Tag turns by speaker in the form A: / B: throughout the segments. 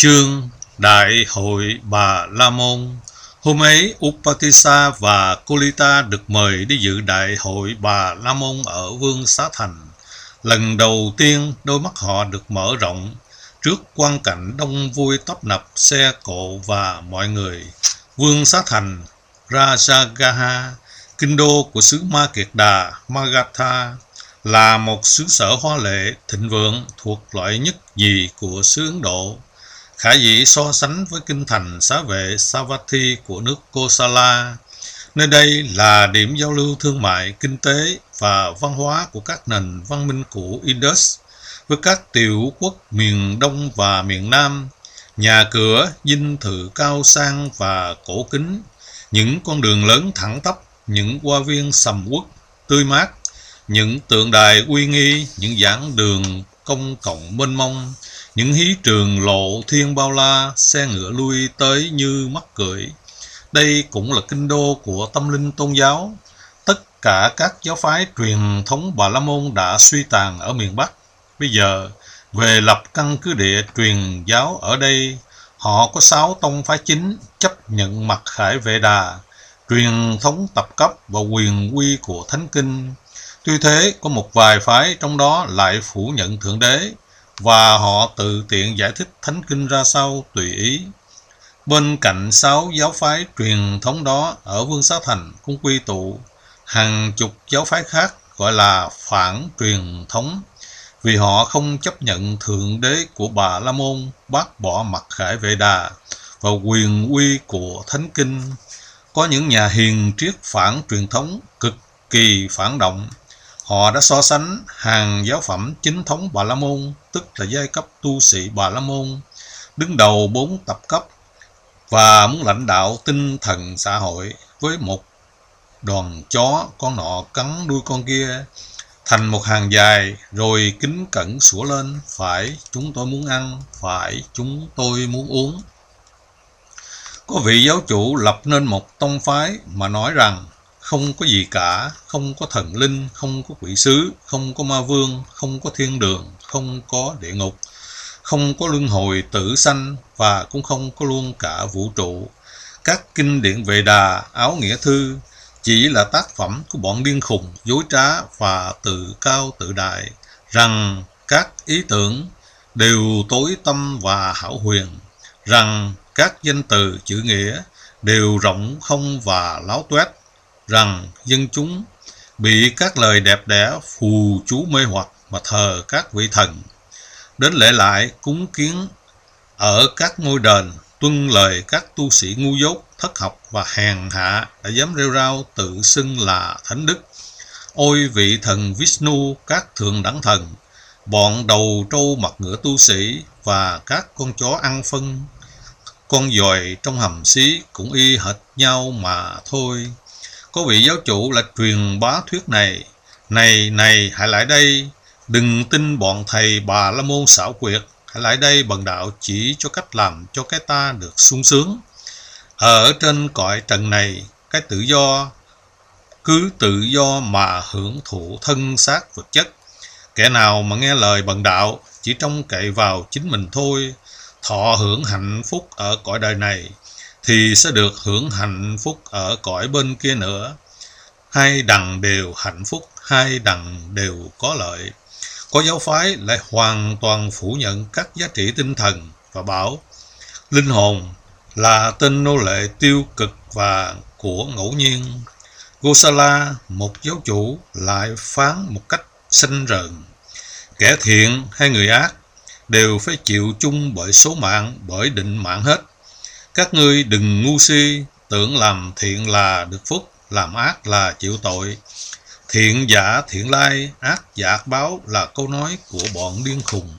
A: Chương Đại hội Bà La Môn. Hôm ấy, Upatissa và Kolita được mời đi dự Đại hội Bà La Môn ở Vương Xá Thành. Lần đầu tiên, đôi mắt họ được mở rộng trước quang cảnh đông vui tấp nập xe cộ và mọi người. Vương Xá Thành, Rajagaha, kinh đô của xứ Ma Kiệt Đà, Magadha, là một xứ sở hoa lệ, thịnh vượng thuộc loại nhất nhì của xứ Ấn Độ. Khả dĩ so sánh với kinh thành xá vệ Savatthi của nước Kosala. Nơi đây là điểm giao lưu thương mại, kinh tế và văn hóa của các nền văn minh cũ Indus với các tiểu quốc miền Đông và miền Nam. Nhà cửa, dinh thự cao sang và cổ kính, những con đường lớn thẳng tắp, những hoa viên sầm uất, tươi mát, những tượng đài uy nghi, những giảng đường công cộng mênh mông, những hí trường lộ thiên bao la, xe ngựa lui tới như mắc cưỡi. Đây cũng là kinh đô của tâm linh tôn giáo. Tất cả các giáo phái truyền thống Bà La Môn đã suy tàn ở miền Bắc. Bây giờ, về lập căn cứ địa truyền giáo ở đây, họ có 6 tông phái chính chấp nhận mặc khải Vệ Đà, truyền thống tập cấp và quyền quy của Thánh Kinh. Tuy thế, có một vài phái trong đó lại phủ nhận Thượng Đế, và họ tự tiện giải thích Thánh Kinh ra sao tùy ý. Bên cạnh 6 giáo phái truyền thống đó, ở Vương Xá Thành cũng quy tụ hàng chục giáo phái khác gọi là phản truyền thống, vì họ không chấp nhận Thượng Đế của Bà La Môn, bác bỏ mặc khải Vệ Đà và quyền uy của Thánh Kinh. Có những nhà hiền triết phản truyền thống cực kỳ phản động. Họ đã so sánh hàng giáo phẩm chính thống Bà La Môn, tức là giai cấp tu sĩ Bà La Môn, đứng đầu 4 tập cấp và muốn lãnh đạo tinh thần xã hội, với một đoàn chó, con nọ cắn đuôi con kia, thành một hàng dài, rồi kính cẩn sủa lên: phải, chúng tôi muốn ăn; phải, chúng tôi muốn uống. Có vị giáo chủ lập nên một tông phái mà nói rằng không có gì cả, không có thần linh, không có quỷ sứ, không có ma vương, không có thiên đường, không có địa ngục, không có luân hồi tử sanh, và cũng không có luôn cả vũ trụ. Các kinh điển Vệ Đà, Áo Nghĩa Thư chỉ là tác phẩm của bọn điên khùng, dối trá và tự cao tự đại, rằng các ý tưởng đều tối tâm và hão huyền, rằng các danh từ chữ nghĩa đều rỗng không và láo toét, rằng dân chúng bị các lời đẹp đẽ phù chú mê hoặc mà thờ các vị thần, đến lễ lại cúng kiến ở các ngôi đền, tuân lời các tu sĩ ngu dốt, thất học và hèn hạ đã dám rêu rao tự xưng là thánh đức. Ôi vị thần Vishnu, các thượng đẳng thần, bọn đầu trâu mặt ngựa tu sĩ và các con chó ăn phân, con dòi trong hầm xí cũng y hệt nhau mà thôi. Có vị giáo chủ lại truyền bá thuyết này: Này, hãy lại đây, đừng tin bọn thầy Bà La Môn xảo quyệt, hãy lại đây bần đạo chỉ cho cách làm cho cái ta được sung sướng. Ở trên cõi trần này, cái tự do, cứ tự do mà hưởng thụ thân xác vật chất. Kẻ nào mà nghe lời bần đạo, chỉ trông cậy vào chính mình thôi, thọ hưởng hạnh phúc ở cõi đời này, thì sẽ được hưởng hạnh phúc ở cõi bên kia nữa. Hai đằng đều hạnh phúc, hai đằng đều có lợi. Có giáo phái lại hoàn toàn phủ nhận các giá trị tinh thần và bảo linh hồn là tên nô lệ tiêu cực và của ngẫu nhiên. Gosala, một giáo chủ, lại phán một cách xanh rờn: kẻ thiện hay người ác đều phải chịu chung bởi số mạng, bởi định mạng hết. Các ngươi đừng ngu si, tưởng làm thiện là được phúc, làm ác là chịu tội. Thiện giả thiện lai, ác giả ác báo là câu nói của bọn điên khùng.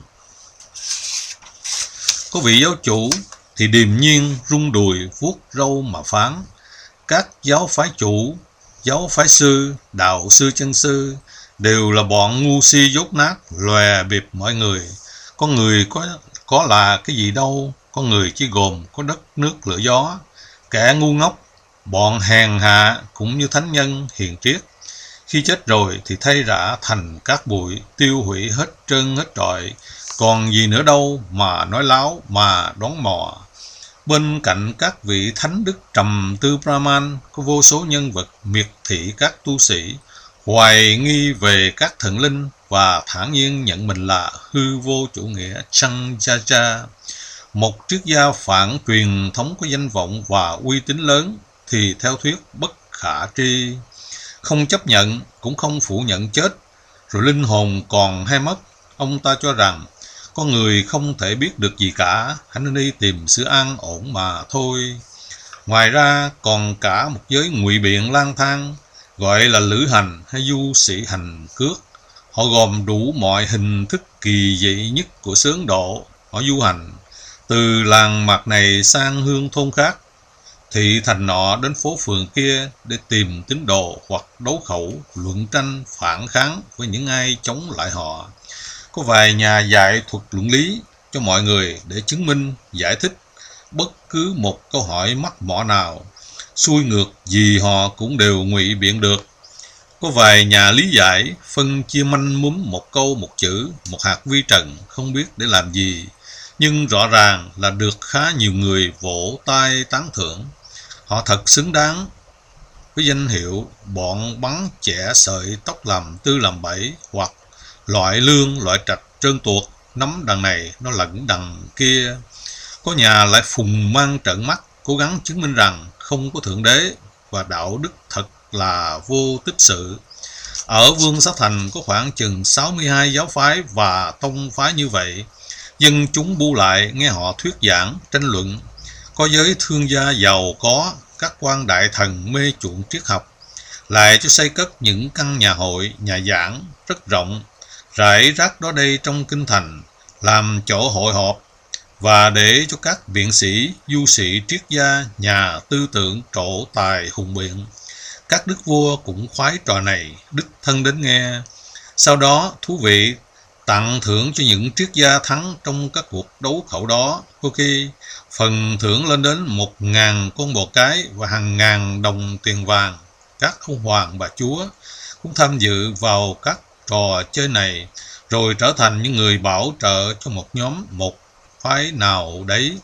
A: Có vị giáo chủ thì điềm nhiên rung đùi vuốt râu mà phán: các giáo phái chủ, giáo phái sư, đạo sư chân sư đều là bọn ngu si dốt nát, lòe bịp mọi người. Con người có là cái gì đâu, con người chỉ gồm có đất nước lửa gió. Kẻ ngu ngốc, bọn hèn hạ cũng như thánh nhân hiền triết, khi chết rồi thì thay rã thành cát bụi, tiêu hủy hết trơn hết trọi, còn gì nữa đâu mà nói láo mà đoán mò. Bên cạnh các vị thánh đức trầm tư Brahman, có vô số nhân vật miệt thị các tu sĩ, hoài nghi về các thần linh và thản nhiên nhận mình là hư vô chủ nghĩa Chandraja, một triết gia phản truyền thống có danh vọng và uy tín lớn, thì theo thuyết bất khả tri, không chấp nhận cũng không phủ nhận chết, rồi linh hồn còn hay mất. Ông ta cho rằng con người không thể biết được gì cả, hãy nên đi tìm sự an ổn mà thôi. Ngoài ra còn cả một giới ngụy biện lang thang, gọi là lữ hành hay du sĩ hành cước. Họ gồm đủ mọi hình thức kỳ dị nhất của xứ Ấn Độ. Họ du hành từ làng mạc này sang hương thôn khác, thị thành nọ đến phố phường kia để tìm tín đồ hoặc đấu khẩu, luận tranh, phản kháng với những ai chống lại họ. Có vài nhà dạy thuật luận lý cho mọi người để chứng minh, giải thích bất cứ một câu hỏi mắc mỏ nào, xuôi ngược gì họ cũng đều ngụy biện được. Có vài nhà lý giải phân chia manh múm một câu một chữ, một hạt vi trần không biết để làm gì, nhưng rõ ràng là được khá nhiều người vỗ tay tán thưởng. Họ thật xứng đáng với danh hiệu bọn bắn chẻ sợi tóc làm tư làm bẫy, hoặc loại lương loại trạch trơn tuột, nắm đằng này nó lẫn đằng kia. Có nhà lại phùng mang trợn mắt, cố gắng chứng minh rằng không có thượng đế và đạo đức thật là vô tích sự. Ở Vương Xá Thành có khoảng chừng 62 giáo phái và tông phái như vậy. Dân chúng bu lại nghe họ thuyết giảng, tranh luận. Có giới thương gia giàu có, các quan đại thần mê chuộng triết học, lại cho xây cất những căn nhà hội, nhà giảng rất rộng, rải rác đó đây trong kinh thành, làm chỗ hội họp, và để cho các biện sĩ, du sĩ, triết gia, nhà tư tưởng trổ tài hùng biện. Các đức vua cũng khoái trò này, đích thân đến nghe. Sau đó, thú vị, tặng thưởng cho những triết gia thắng trong các cuộc đấu khẩu đó. Có khi phần thưởng lên đến 1000 con bò cái và hàng ngàn đồng tiền vàng. Các ông hoàng bà chúa cũng tham dự vào các trò chơi này, rồi trở thành những người bảo trợ cho một nhóm, một phái nào đấy.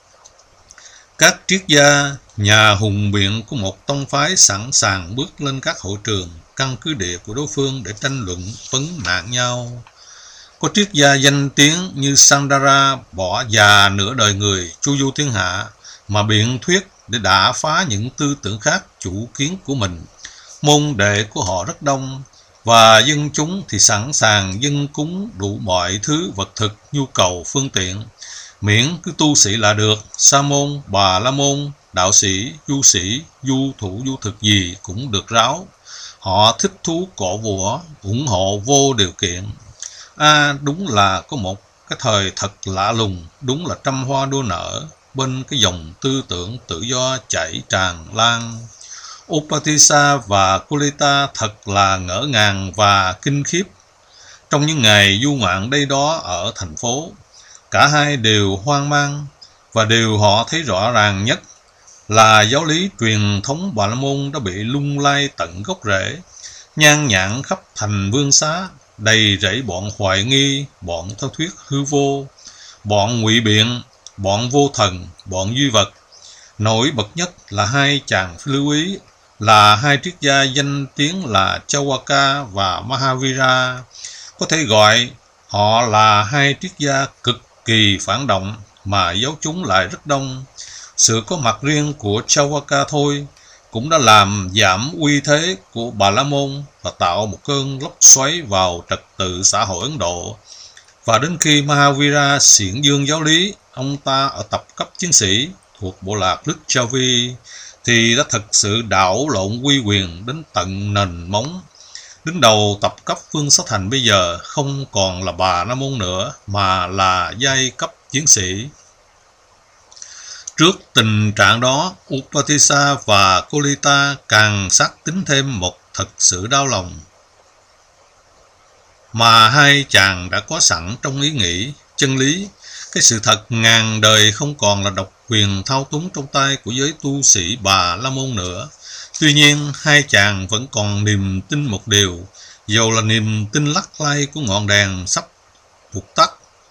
A: Các triết gia, nhà hùng biện của một tông phái sẵn sàng bước lên các hội trường, căn cứ địa của đối phương để tranh luận, vấn nạn nhau. Có triết gia danh tiếng như Sandara bỏ già nửa đời người chu du thiên hạ mà biện thuyết để đả phá những tư tưởng khác chủ kiến của mình. Môn đệ của họ rất đông, và dân chúng thì sẵn sàng dâng cúng đủ mọi thứ vật thực, nhu cầu, phương tiện, miễn cứ tu sĩ là được. Sa môn, bà la môn, đạo sĩ, du thủ, du thực gì cũng được ráo. Họ thích thú cổ vũ, ủng hộ vô điều kiện. Đúng là có một cái thời thật lạ lùng, đúng là trăm hoa đua nở bên cái dòng tư tưởng tự do chảy tràn lan. Upatissa và Kulita thật là ngỡ ngàng và kinh khiếp. Trong những ngày du ngoạn đây đó ở thành phố, cả hai đều hoang mang, và điều họ thấy rõ ràng nhất là giáo lý truyền thống Bà La Môn đã bị lung lay tận gốc rễ, nhan nhản khắp thành Vương Xá, đầy rẫy bọn hoài nghi, bọn theo thuyết hư vô, bọn ngụy biện, bọn vô thần, bọn duy vật. Nổi bật nhất là hai chàng lưu ý là hai triết gia danh tiếng là Chawaka và Mahavira. Có thể gọi họ là hai triết gia cực kỳ phản động, mà giáo chúng lại rất đông. Sự có mặt riêng của Chawaka thôi cũng đã làm giảm uy thế của Bà La Môn và tạo một cơn lốc xoáy vào trật tự xã hội Ấn Độ. Và đến khi Mahavira xiển dương giáo lý, ông ta ở tập cấp chiến sĩ thuộc bộ lạc Đức Chavi, thì đã thật sự đảo lộn uy quyền đến tận nền móng. Đứng đầu tập cấp Vương Xá Thành bây giờ không còn là Bà La Môn nữa, mà là giai cấp chiến sĩ. Trước tình trạng đó, Upatissa và Kulita càng xác tín thêm một thật sự đau lòng mà hai chàng đã có sẵn trong ý nghĩ, chân lý. Cái sự thật ngàn đời không còn là độc quyền thao túng trong tay của giới tu sĩ Bà La Môn nữa. Tuy nhiên, hai chàng vẫn còn niềm tin một điều, dầu là niềm tin lắc lay của ngọn đèn sắp vụt tắt.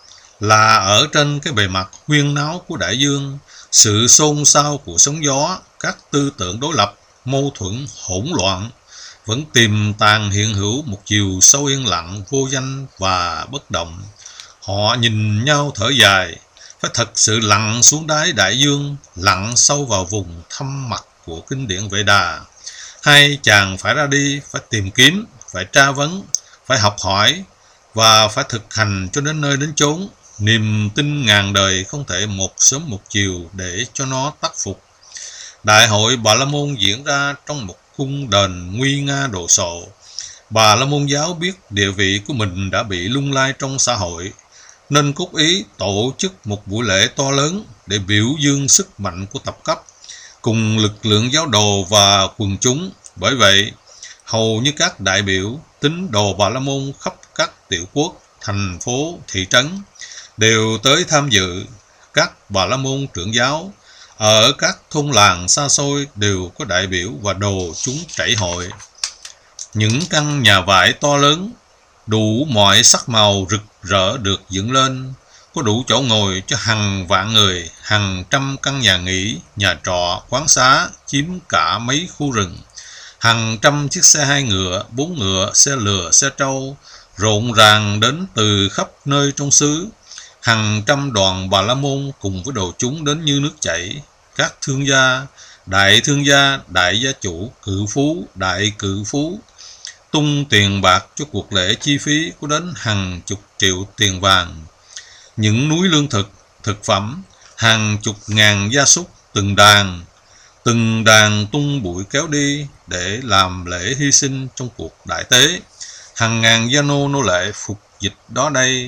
A: là ở trên cái bề mặt huyên náo của đại dương, sự xôn xao của sóng gió, các tư tưởng đối lập, mâu thuẫn, hỗn loạn vẫn tiềm tàng hiện hữu một chiều sâu yên lặng, vô danh và bất động. Họ nhìn nhau thở dài, phải thật sự lặn xuống đáy đại dương, lặn sâu vào vùng thâm mặt của kinh điển Vệ Đà. Hai chàng phải ra đi, phải tìm kiếm, phải tra vấn, phải học hỏi và phải thực hành cho đến nơi đến chốn. Niềm tin ngàn đời không thể một sớm một chiều để cho nó tác phục. Đại hội Bà La Môn diễn ra trong một cung đền nguy nga đồ sộ. Bà La Môn giáo biết địa vị của mình đã bị lung lay trong xã hội, nên cốt ý tổ chức một buổi lễ to lớn để biểu dương sức mạnh của tập cấp cùng lực lượng giáo đồ và quần chúng. Bởi vậy, hầu như các đại biểu tín đồ Bà La Môn khắp các tiểu quốc, thành phố, thị trấn đều tới tham dự. Các Bà La Môn trưởng giáo ở các thôn làng xa xôi đều có đại biểu và đồ chúng chảy hội. Những căn nhà vải to lớn, đủ mọi sắc màu rực rỡ được dựng lên, có đủ chỗ ngồi cho hàng vạn người, hàng trăm căn nhà nghỉ, nhà trọ, quán xá chiếm cả mấy khu rừng, hàng trăm chiếc xe hai ngựa, bốn ngựa, xe lừa, xe trâu rộn ràng đến từ khắp nơi trong xứ. Hàng trăm đoàn Bà La Môn cùng với đồ chúng đến như nước chảy. Các thương gia, đại gia chủ, cự phú, đại cự phú tung tiền bạc cho cuộc lễ, chi phí có đến hàng chục triệu tiền vàng. Những núi lương thực, thực phẩm, hàng chục ngàn gia súc, từng đàn tung bụi kéo đi để làm lễ hy sinh trong cuộc đại tế. Hàng ngàn gia nô lệ phục dịch đó đây.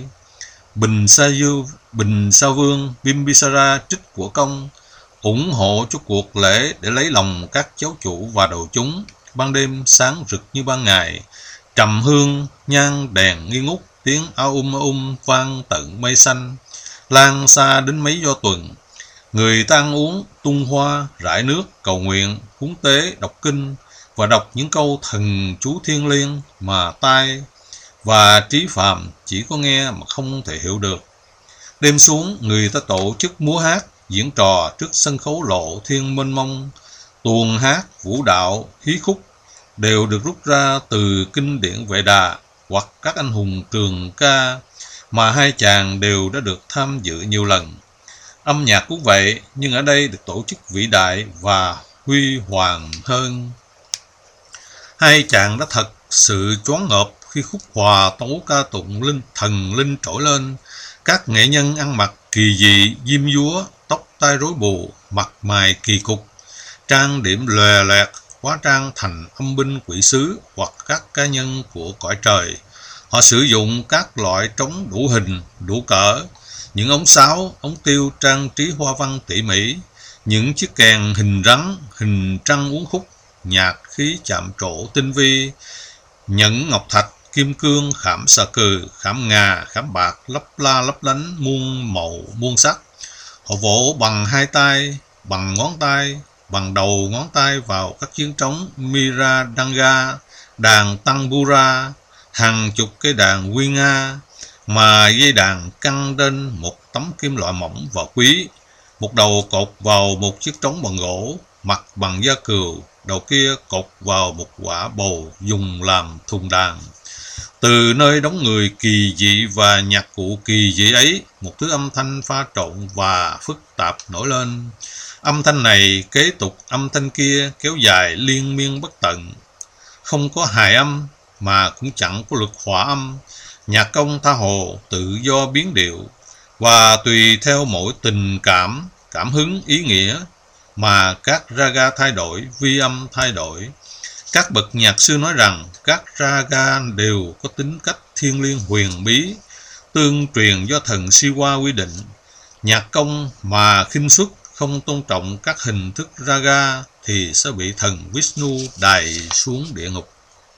A: Bình Sa Vương Bimbisara trích của công ủng hộ cho cuộc lễ để lấy lòng các cháu chủ và đồ chúng. Ban đêm sáng rực như ban ngày, trầm hương nhang đèn nghi ngút, tiếng vang tận mây xanh, lan xa đến mấy do tuần. Người ta ăn uống, tung hoa, rải nước, cầu nguyện, cúng tế, đọc kinh và đọc những câu thần chú thiêng liêng mà tai và trí phàm chỉ có nghe mà không thể hiểu được. Đêm xuống, người ta tổ chức múa hát, diễn trò trước sân khấu lộ thiên mênh mông. Tuồng hát, vũ đạo, hí khúc đều được rút ra từ kinh điển Vệ Đà hoặc các anh hùng trường ca mà hai chàng đều đã được tham dự nhiều lần. Âm nhạc cũng vậy, nhưng ở đây được tổ chức vĩ đại và huy hoàng hơn. Hai chàng đã thật sự choáng ngợp khi khúc hòa tấu ca tụng thần linh trỗi lên. Các nghệ nhân ăn mặc kỳ dị, diêm dúa, tóc tai rối bù, mặt mày kỳ cục, trang điểm lòe loẹt, hóa trang thành âm binh quỷ sứ hoặc các cá nhân của cõi trời. Họ sử dụng các loại trống đủ hình, đủ cỡ, những ống sáo, ống tiêu trang trí hoa văn tỉ mỉ, những chiếc kèn hình rắn, hình trăng uốn khúc, nhạc khí chạm trổ tinh vi, nhẫn ngọc thạch, kim cương, khảm xà cừ, khảm ngà, khảm bạc, lấp la lấp lánh, muôn màu muôn sắc. Họ vỗ bằng hai tay, bằng ngón tay, bằng đầu ngón tay vào các chiếng trống Miradanga, đàn Tanbura, hàng chục cây đàn Quy Nga, mà dây đàn căng trên một tấm kim loại mỏng và quý. Một đầu cột vào một chiếc trống bằng gỗ, mặt bằng da cừu, đầu kia cột vào một quả bầu dùng làm thùng đàn. Từ nơi đống người kỳ dị và nhạc cụ kỳ dị ấy, một thứ âm thanh pha trộn và phức tạp nổi lên. Âm thanh này kế tục âm thanh kia, kéo dài liên miên bất tận. Không có hài âm mà cũng chẳng có luật hòa âm. Nhạc công tha hồ tự do biến điệu và tùy theo mỗi tình cảm, cảm hứng, ý nghĩa mà các raga thay đổi, vi âm thay đổi. Các bậc nhạc sư nói rằng các raga đều có tính cách thiêng liêng huyền bí, tương truyền do thần Siwa quy định. Nhạc công mà khinh suất, không tôn trọng các hình thức raga thì sẽ bị thần Vishnu đày xuống địa ngục.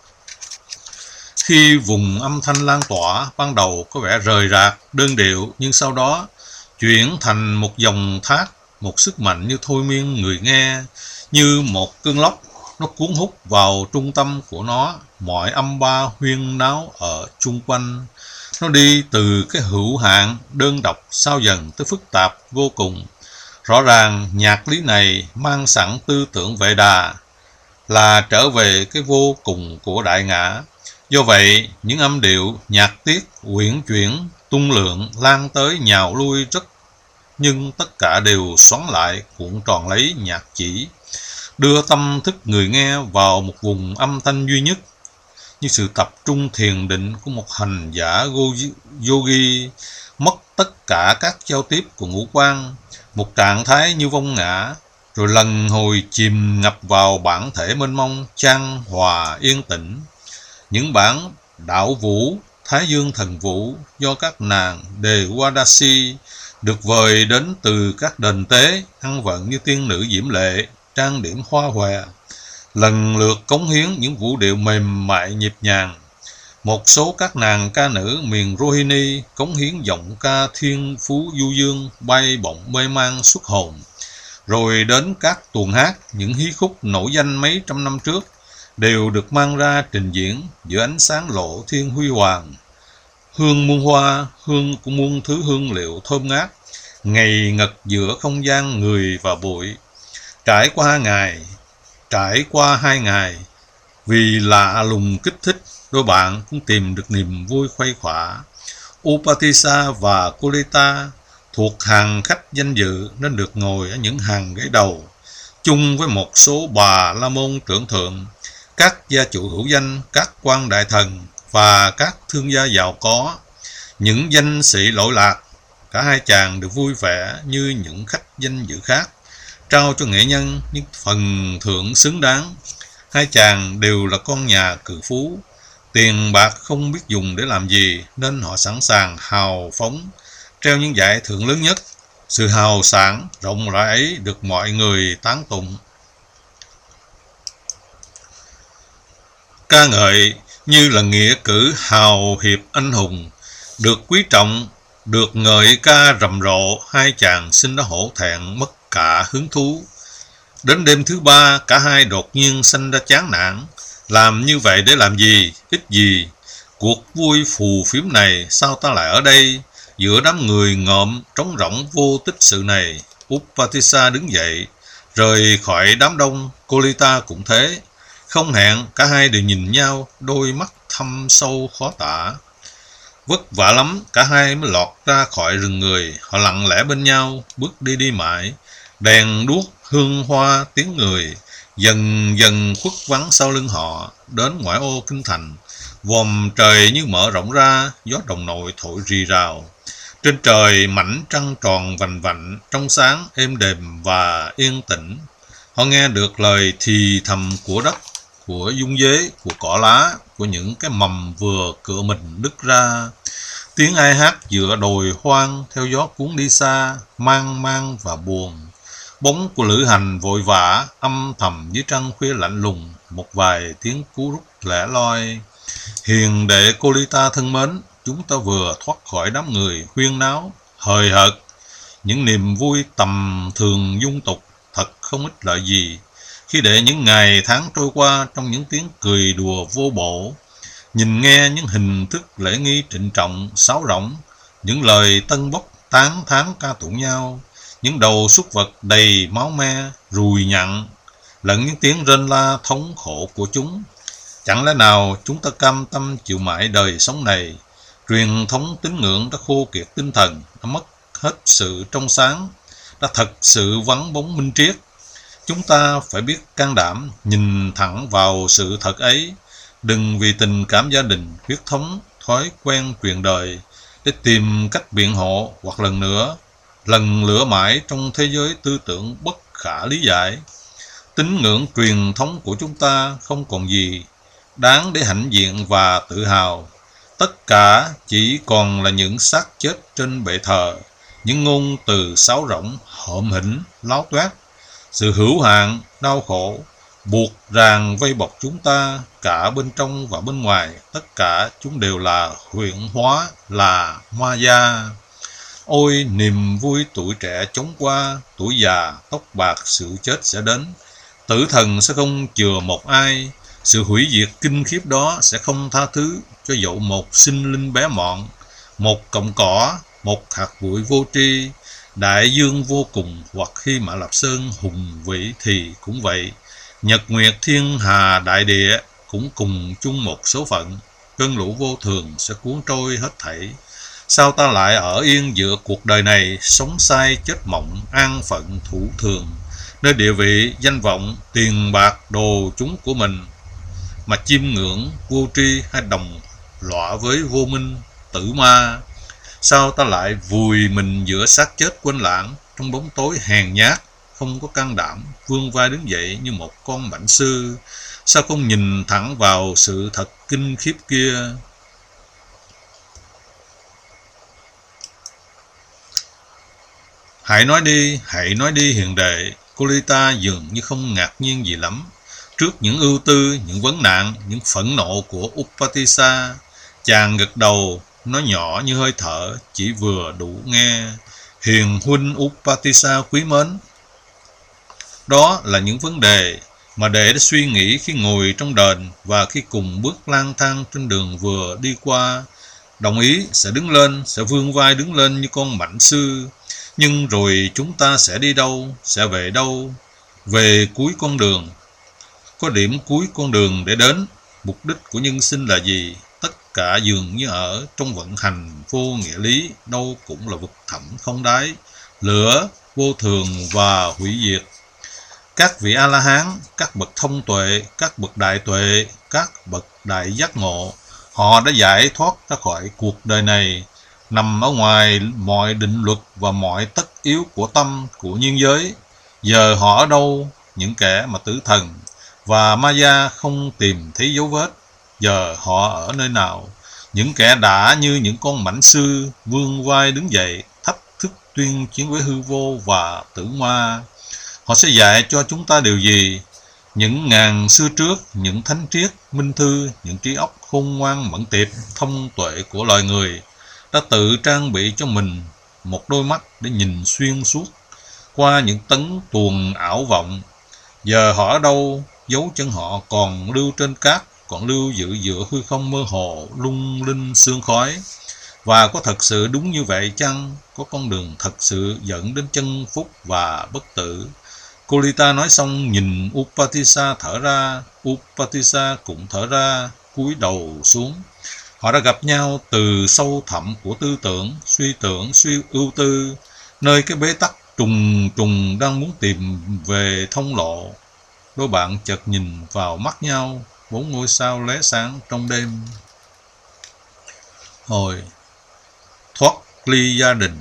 A: Khi vùng âm thanh lan tỏa, ban đầu có vẻ rời rạc, đơn điệu, nhưng sau đó chuyển thành một dòng thác, một sức mạnh như thôi miên người nghe, như một cơn lốc. Nó cuốn hút vào trung tâm của nó mọi âm ba huyên náo ở chung quanh. Nó đi từ cái hữu hạn, đơn độc sao dần tới phức tạp vô cùng. Rõ ràng nhạc lý này mang sẵn tư tưởng Vệ Đà, là trở về cái vô cùng của đại ngã. Do vậy, những âm điệu, nhạc tiết, uyển chuyển, tung lượng, lan tới nhào lui rất, nhưng tất cả đều xoắn lại, cuộn tròn lấy nhạc chỉ, đưa tâm thức người nghe vào một vùng âm thanh duy nhất, như sự tập trung thiền định của một hành giả yogi, mất tất cả các giao tiếp của ngũ quan, một trạng thái như vong ngã, rồi lần hồi chìm ngập vào bản thể mênh mông, chan hòa yên tĩnh. Những bản đạo vũ, Thái Dương Thần Vũ do các nàng Đề Wadasi được vời đến từ các đền tế, ăn vận như tiên nữ diễm lệ, trang điểm hoa hòe, lần lượt cống hiến những vũ điệu mềm mại nhịp nhàng. Một số các nàng ca nữ miền Rohini cống hiến giọng ca thiên phú du dương, bay bổng mê man xuất hồn. Rồi đến các tuồng hát, những hí khúc nổi danh mấy trăm năm trước đều được mang ra trình diễn giữa ánh sáng lộ thiên huy hoàng. Hương muôn hoa, hương của muôn thứ hương liệu thơm ngát, ngầy ngật giữa không gian người và bụi. Trải qua hai ngày, vì lạ lùng kích thích, đôi bạn cũng tìm được niềm vui khuây khỏa. Upatissa và Kulita thuộc hàng khách danh dự nên được ngồi ở những hàng ghế đầu, chung với một số bà la môn trưởng thượng, các gia chủ hữu danh, các quan đại thần và các thương gia giàu có, những danh sĩ lỗi lạc. Cả hai chàng đều vui vẻ như những khách danh dự khác, trao cho nghệ nhân những phần thưởng xứng đáng. Hai chàng đều là con nhà cự phú, tiền bạc không biết dùng để làm gì nên họ sẵn sàng hào phóng, treo những giải thưởng lớn nhất. Sự hào sảng rộng rãi ấy được mọi người tán tụng, ca ngợi như là nghĩa cử hào hiệp anh hùng, được quý trọng, được ngợi ca rầm rộ. Hai chàng xin đã hổ thẹn mất cả hứng thú. Đến đêm thứ ba, cả hai đột nhiên sanh ra chán nản. Làm như vậy để làm gì, ích gì? Cuộc vui phù phiếm này sao ta lại ở đây, giữa đám người ngợm trống rỗng vô tích sự này? Upatissa đứng dậy, rời khỏi đám đông. Kulita cũng thế. Không hẹn, cả hai đều nhìn nhau, đôi mắt thâm sâu khó tả. Vất vả lắm, cả hai mới lọt ra khỏi rừng người. Họ lặng lẽ bên nhau, bước đi mãi. Đèn đuốc, hương hoa, tiếng người dần dần khuất vắng sau lưng họ. Đến ngoại ô kinh thành, vòm trời như mở rộng ra, gió đồng nội thổi rì rào. Trên trời mảnh trăng tròn vành vạnh, trong sáng, êm đềm và yên tĩnh. Họ nghe được lời thì thầm của đất, của dung dế, của cỏ lá, của những cái mầm vừa cựa mình đứt ra. Tiếng ai hát giữa đồi hoang theo gió cuốn đi xa, mang mang và buồn. Bóng của lữ hành vội vã, âm thầm dưới trăng khuya lạnh lùng, một vài tiếng cú rút lẻ loi. Hiền đệ Kulita thân mến, chúng ta vừa thoát khỏi đám người huyên náo, hời hợt. Những niềm vui tầm thường dung tục thật không ích lợi gì, khi để những ngày tháng trôi qua trong những tiếng cười đùa vô bổ, nhìn nghe những hình thức lễ nghi trịnh trọng, sáo rỗng, những lời tân bốc tán thán ca tụng nhau, những đầu súc vật đầy máu me, rùi nhặn, lẫn những tiếng rên la thống khổ của chúng. Chẳng lẽ nào chúng ta cam tâm chịu mãi đời sống này? Truyền thống tín ngưỡng đã khô kiệt tinh thần, đã mất hết sự trong sáng, đã thật sự vắng bóng minh triết. Chúng ta phải biết can đảm, nhìn thẳng vào sự thật ấy, đừng vì tình cảm gia đình, huyết thống, thói quen truyền đời để tìm cách biện hộ, hoặc lần lửa mãi trong thế giới tư tưởng bất khả lý giải. Tín ngưỡng truyền thống của chúng ta không còn gì đáng để hãnh diện và tự hào. Tất cả chỉ còn là những xác chết trên bệ thờ, những ngôn từ sáo rỗng, hợm hĩnh, láo toét. Sự hữu hạn, đau khổ, buộc ràng vây bọc chúng ta, cả bên trong và bên ngoài. Tất cả chúng đều là huyễn hóa, là Maya. Ôi niềm vui tuổi trẻ chóng qua, tuổi già tóc bạc sự chết sẽ đến. Tử thần sẽ không chừa một ai, sự hủy diệt kinh khiếp đó sẽ không tha thứ cho dẫu một sinh linh bé mọn. một cọng cỏ, một hạt bụi vô tri. Đại dương vô cùng, hoặc khi Mã Lạp Sơn hùng vĩ thì cũng vậy. Nhật nguyệt thiên hà đại địa cũng cùng chung một số phận. Cơn lũ vô thường sẽ cuốn trôi hết thảy. Sao ta lại ở yên giữa cuộc đời này, sống sai chết mộng, an phận thủ thường, nơi địa vị, danh vọng, tiền bạc, đồ chúng của mình, mà chiêm ngưỡng vô tri hay đồng lõa với vô minh, tử ma? Sao ta lại vùi mình giữa xác chết quên lãng, trong bóng tối hèn nhát, không có can đảm vươn vai đứng dậy như một con mãnh sư? Sao không nhìn thẳng vào sự thật kinh khiếp kia? Hãy nói đi hiền đệ. Colita dường như không ngạc nhiên gì lắm trước những ưu tư, những vấn nạn, những phẫn nộ của Upatissa. Chàng gật đầu, nói nhỏ như hơi thở, chỉ vừa đủ nghe. Hiền huynh Upatissa quý mến, đó là những vấn đề mà đệ đã suy nghĩ khi ngồi trong đền và khi cùng bước lang thang trên đường vừa đi qua. Đồng ý sẽ đứng lên, sẽ vươn vai đứng lên như con mãnh sư. Nhưng rồi chúng ta sẽ đi đâu, sẽ về đâu? Về cuối con đường. Có điểm cuối con đường để đến. Mục đích của nhân sinh là gì? Tất cả dường như ở trong vận hành vô nghĩa lý, đâu cũng là vực thẳm không đáy, lửa, vô thường và hủy diệt. Các vị A-la-hán, các bậc thông tuệ, các bậc đại tuệ, các bậc đại giác ngộ, họ đã giải thoát ra khỏi cuộc đời này, nằm ở ngoài mọi định luật và mọi tất yếu của tâm, của nhiên giới. Giờ họ ở đâu? Những kẻ mà tử thần và Maya không tìm thấy dấu vết, giờ họ ở nơi nào? Những kẻ đã như những con mãnh sư vươn vai đứng dậy, thách thức tuyên chiến với hư vô và tử ma. Họ sẽ dạy cho chúng ta điều gì? Những ngàn xưa trước, những thánh triết, minh thư, những trí óc khôn ngoan mẫn tiệp, thông tuệ của loài người đã tự trang bị cho mình một đôi mắt để nhìn xuyên suốt qua những tấn tuồng ảo vọng. Giờ họ ở đâu? Dấu chân họ còn lưu trên cát, còn lưu giữ giữa hư không mơ hồ, lung linh sương khói. Và có thật sự đúng như vậy chăng? Có con đường thật sự dẫn đến chân phúc và bất tử? Colita nói xong nhìn Upatissa thở ra. Upatissa cũng thở ra, cúi đầu xuống. Họ đã gặp nhau từ sâu thẳm của tư tưởng, suy ưu tư, nơi cái bế tắc trùng trùng đang muốn tìm về thông lộ. Đôi bạn chợt nhìn vào mắt nhau, 4 ngôi sao lóe sáng trong đêm. Hồi thoát ly gia đình.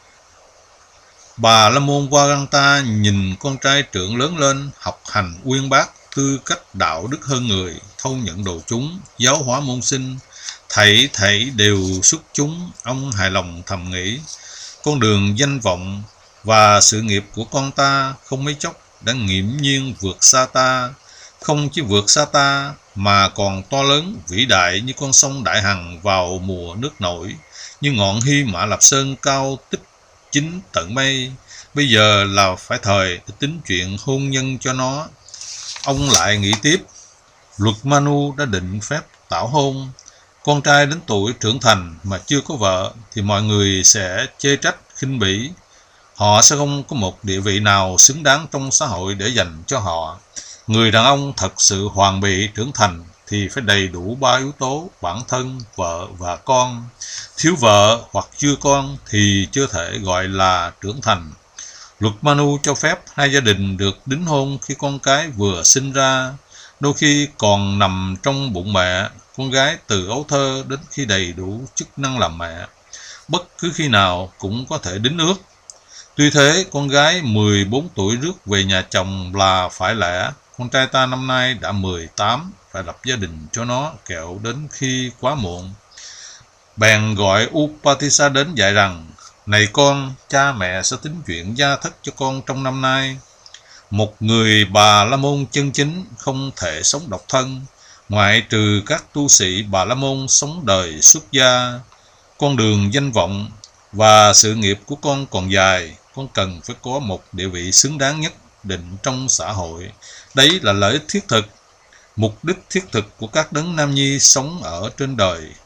A: Bà La Môn Vajrayana nhìn con trai trưởng lớn lên, học hành uyên bác, tư cách đạo đức hơn người, thâu nhận đồ chúng, giáo hóa môn sinh, thảy đều xuất chúng. Ông hài lòng thầm nghĩ, con đường danh vọng và sự nghiệp của con ta không mấy chốc đã nghiễm nhiên vượt xa ta. Không chỉ vượt xa ta mà còn to lớn, vĩ đại như con sông Đại Hằng vào mùa nước nổi, như ngọn Hy Mã Lạp Sơn cao tích chính tận mây. Bây giờ là phải thời để tính chuyện hôn nhân cho nó. Ông lại nghĩ tiếp, luật Manu đã định phép tảo hôn. Con trai đến tuổi trưởng thành mà chưa có vợ thì mọi người sẽ chê trách, khinh bỉ. Họ sẽ không có một địa vị nào xứng đáng trong xã hội để dành cho họ. Người đàn ông thật sự hoàn bị trưởng thành thì phải đầy đủ 3 yếu tố: bản thân, vợ và con. Thiếu vợ hoặc chưa con thì chưa thể gọi là trưởng thành. Luật Manu cho phép hai gia đình được đính hôn khi con cái vừa sinh ra, đôi khi còn nằm trong bụng mẹ, con gái từ ấu thơ đến khi đầy đủ chức năng làm mẹ. Bất cứ khi nào cũng có thể đính ước. Tuy thế, con gái 14 tuổi rước về nhà chồng là phải lẽ. Con trai ta năm nay đã 18, phải lập gia đình cho nó, kẻo đến khi quá muộn. Bèn gọi Upatissa đến dạy rằng, này con, cha mẹ sẽ tính chuyện gia thất cho con trong năm nay. Một người Bà La Môn chân chính không thể sống độc thân, ngoại trừ các tu sĩ Bà La Môn sống đời xuất gia. Con đường danh vọng và sự nghiệp của con còn dài, con cần phải có một địa vị xứng đáng nhất định trong xã hội. Đấy là lợi ích thiết thực, mục đích thiết thực của các đấng nam nhi sống ở trên đời.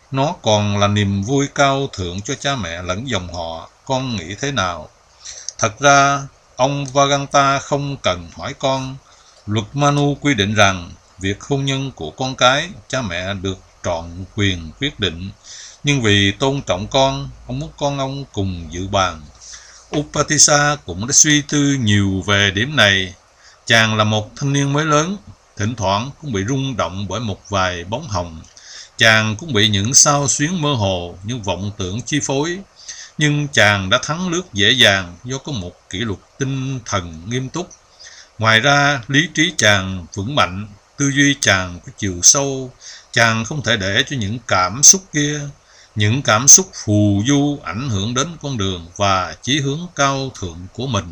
A: Nó còn là niềm vui cao thượng cho cha mẹ lẫn dòng họ. Con nghĩ thế nào? Thật ra, ông Vaganta không cần hỏi con. Luật Manu quy định rằng việc hôn nhân của con cái, cha mẹ được trọn quyền quyết định. Nhưng vì tôn trọng con, ông muốn con ông cùng dự bàn. Upatissa cũng đã suy tư nhiều về điểm này. Chàng là một thanh niên mới lớn, thỉnh thoảng cũng bị rung động bởi một vài bóng hồng. Chàng cũng bị những xao xuyến mơ hồ, những vọng tưởng chi phối. Nhưng chàng đã thắng lướt dễ dàng do có một kỷ luật tinh thần nghiêm túc. Ngoài ra, lý trí chàng vững mạnh, tư duy chàng có chiều sâu. Chàng không thể để cho những cảm xúc kia, những cảm xúc phù du ảnh hưởng đến con đường và chí hướng cao thượng của mình.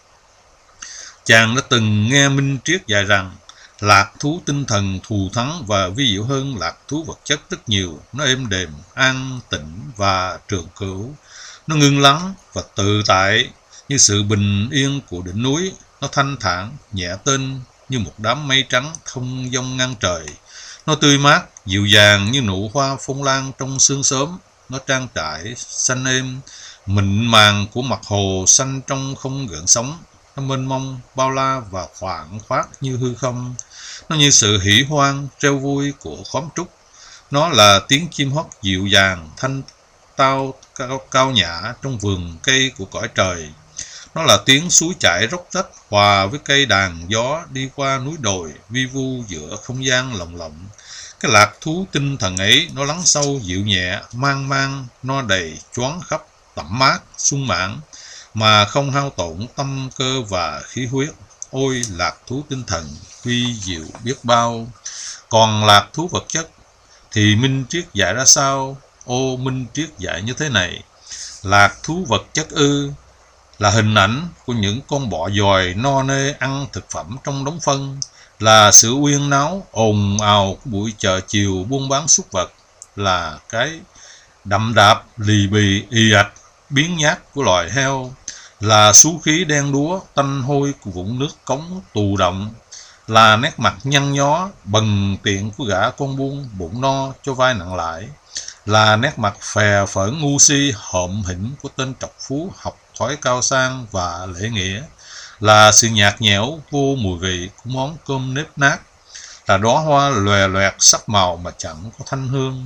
A: Chàng đã từng nghe Minh Triết dạy rằng lạc thú tinh thần thù thắng và vi diệu hơn lạc thú vật chất rất nhiều. Nó êm đềm, an tĩnh và trường cửu. Nó ngưng lắng và tự tại như sự bình yên của đỉnh núi. Nó thanh thản, nhẹ tênh như một đám mây trắng thông dong ngang trời. Nó tươi mát, dịu dàng như nụ hoa phong lan trong sương sớm. Nó trang trải, xanh êm, mịn màng của mặt hồ xanh trong không gợn sóng. Nó mênh mông, bao la và khoảng khoát như hư không. Nó như sự hỉ hoan, treo vui của khóm trúc. Nó là tiếng chim hót dịu dàng, thanh tao cao nhã trong vườn cây của cõi trời. Nó là tiếng suối chảy róc rách hòa với cây đàn gió đi qua núi đồi vi vu giữa không gian lồng lộng. Cái lạc thú tinh thần ấy nó lắng sâu dịu nhẹ, mang mang, no đầy, choáng khắp, tẩm mát, sung mãn, mà không hao tổn tâm cơ và khí huyết. Ôi lạc thú tinh thần, vi diệu biết bao. Còn lạc thú vật chất thì Minh Triết dạy ra sao? Ô Minh Triết dạy như thế này. Lạc thú vật chất ư là hình ảnh của những con bọ dòi no nê ăn thực phẩm trong đống phân, là sự uyên náo ồn ào của buổi chợ chiều buôn bán súc vật, là cái đậm đạp lì bì ì ạch biến nhát của loài heo, là xú khí đen đúa tanh hôi của vũng nước cống tù động, là nét mặt nhăn nhó bần tiện của gã con buôn bụng no cho vai nặng lãi, là nét mặt phè phỡn ngu si hợm hĩnh của tên trọc phú học thói cao sang và lễ nghĩa, là sự nhạt nhẽo vô mùi vị của món cơm nếp nát, là đóa hoa lòe loẹt sắc màu mà chẳng có thanh hương,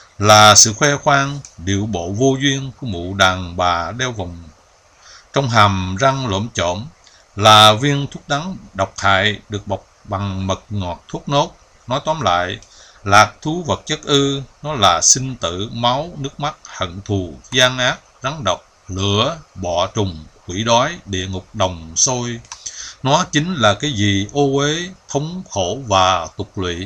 A: là sự khoe khoang điệu bộ vô duyên của mụ đàn bà đeo vòng trong hàm răng lổm chổm, là viên thuốc đắng độc hại được bọc bằng mật ngọt thuốc nốt. Nói tóm lại, lạc thú vật chất ư, nó là sinh tử, máu, nước mắt, hận thù, gian ác, rắn độc, lửa, bọ trùng, quỷ đói, địa ngục đồng sôi. Nó chính là cái gì ô uế, thống khổ và tục lụy.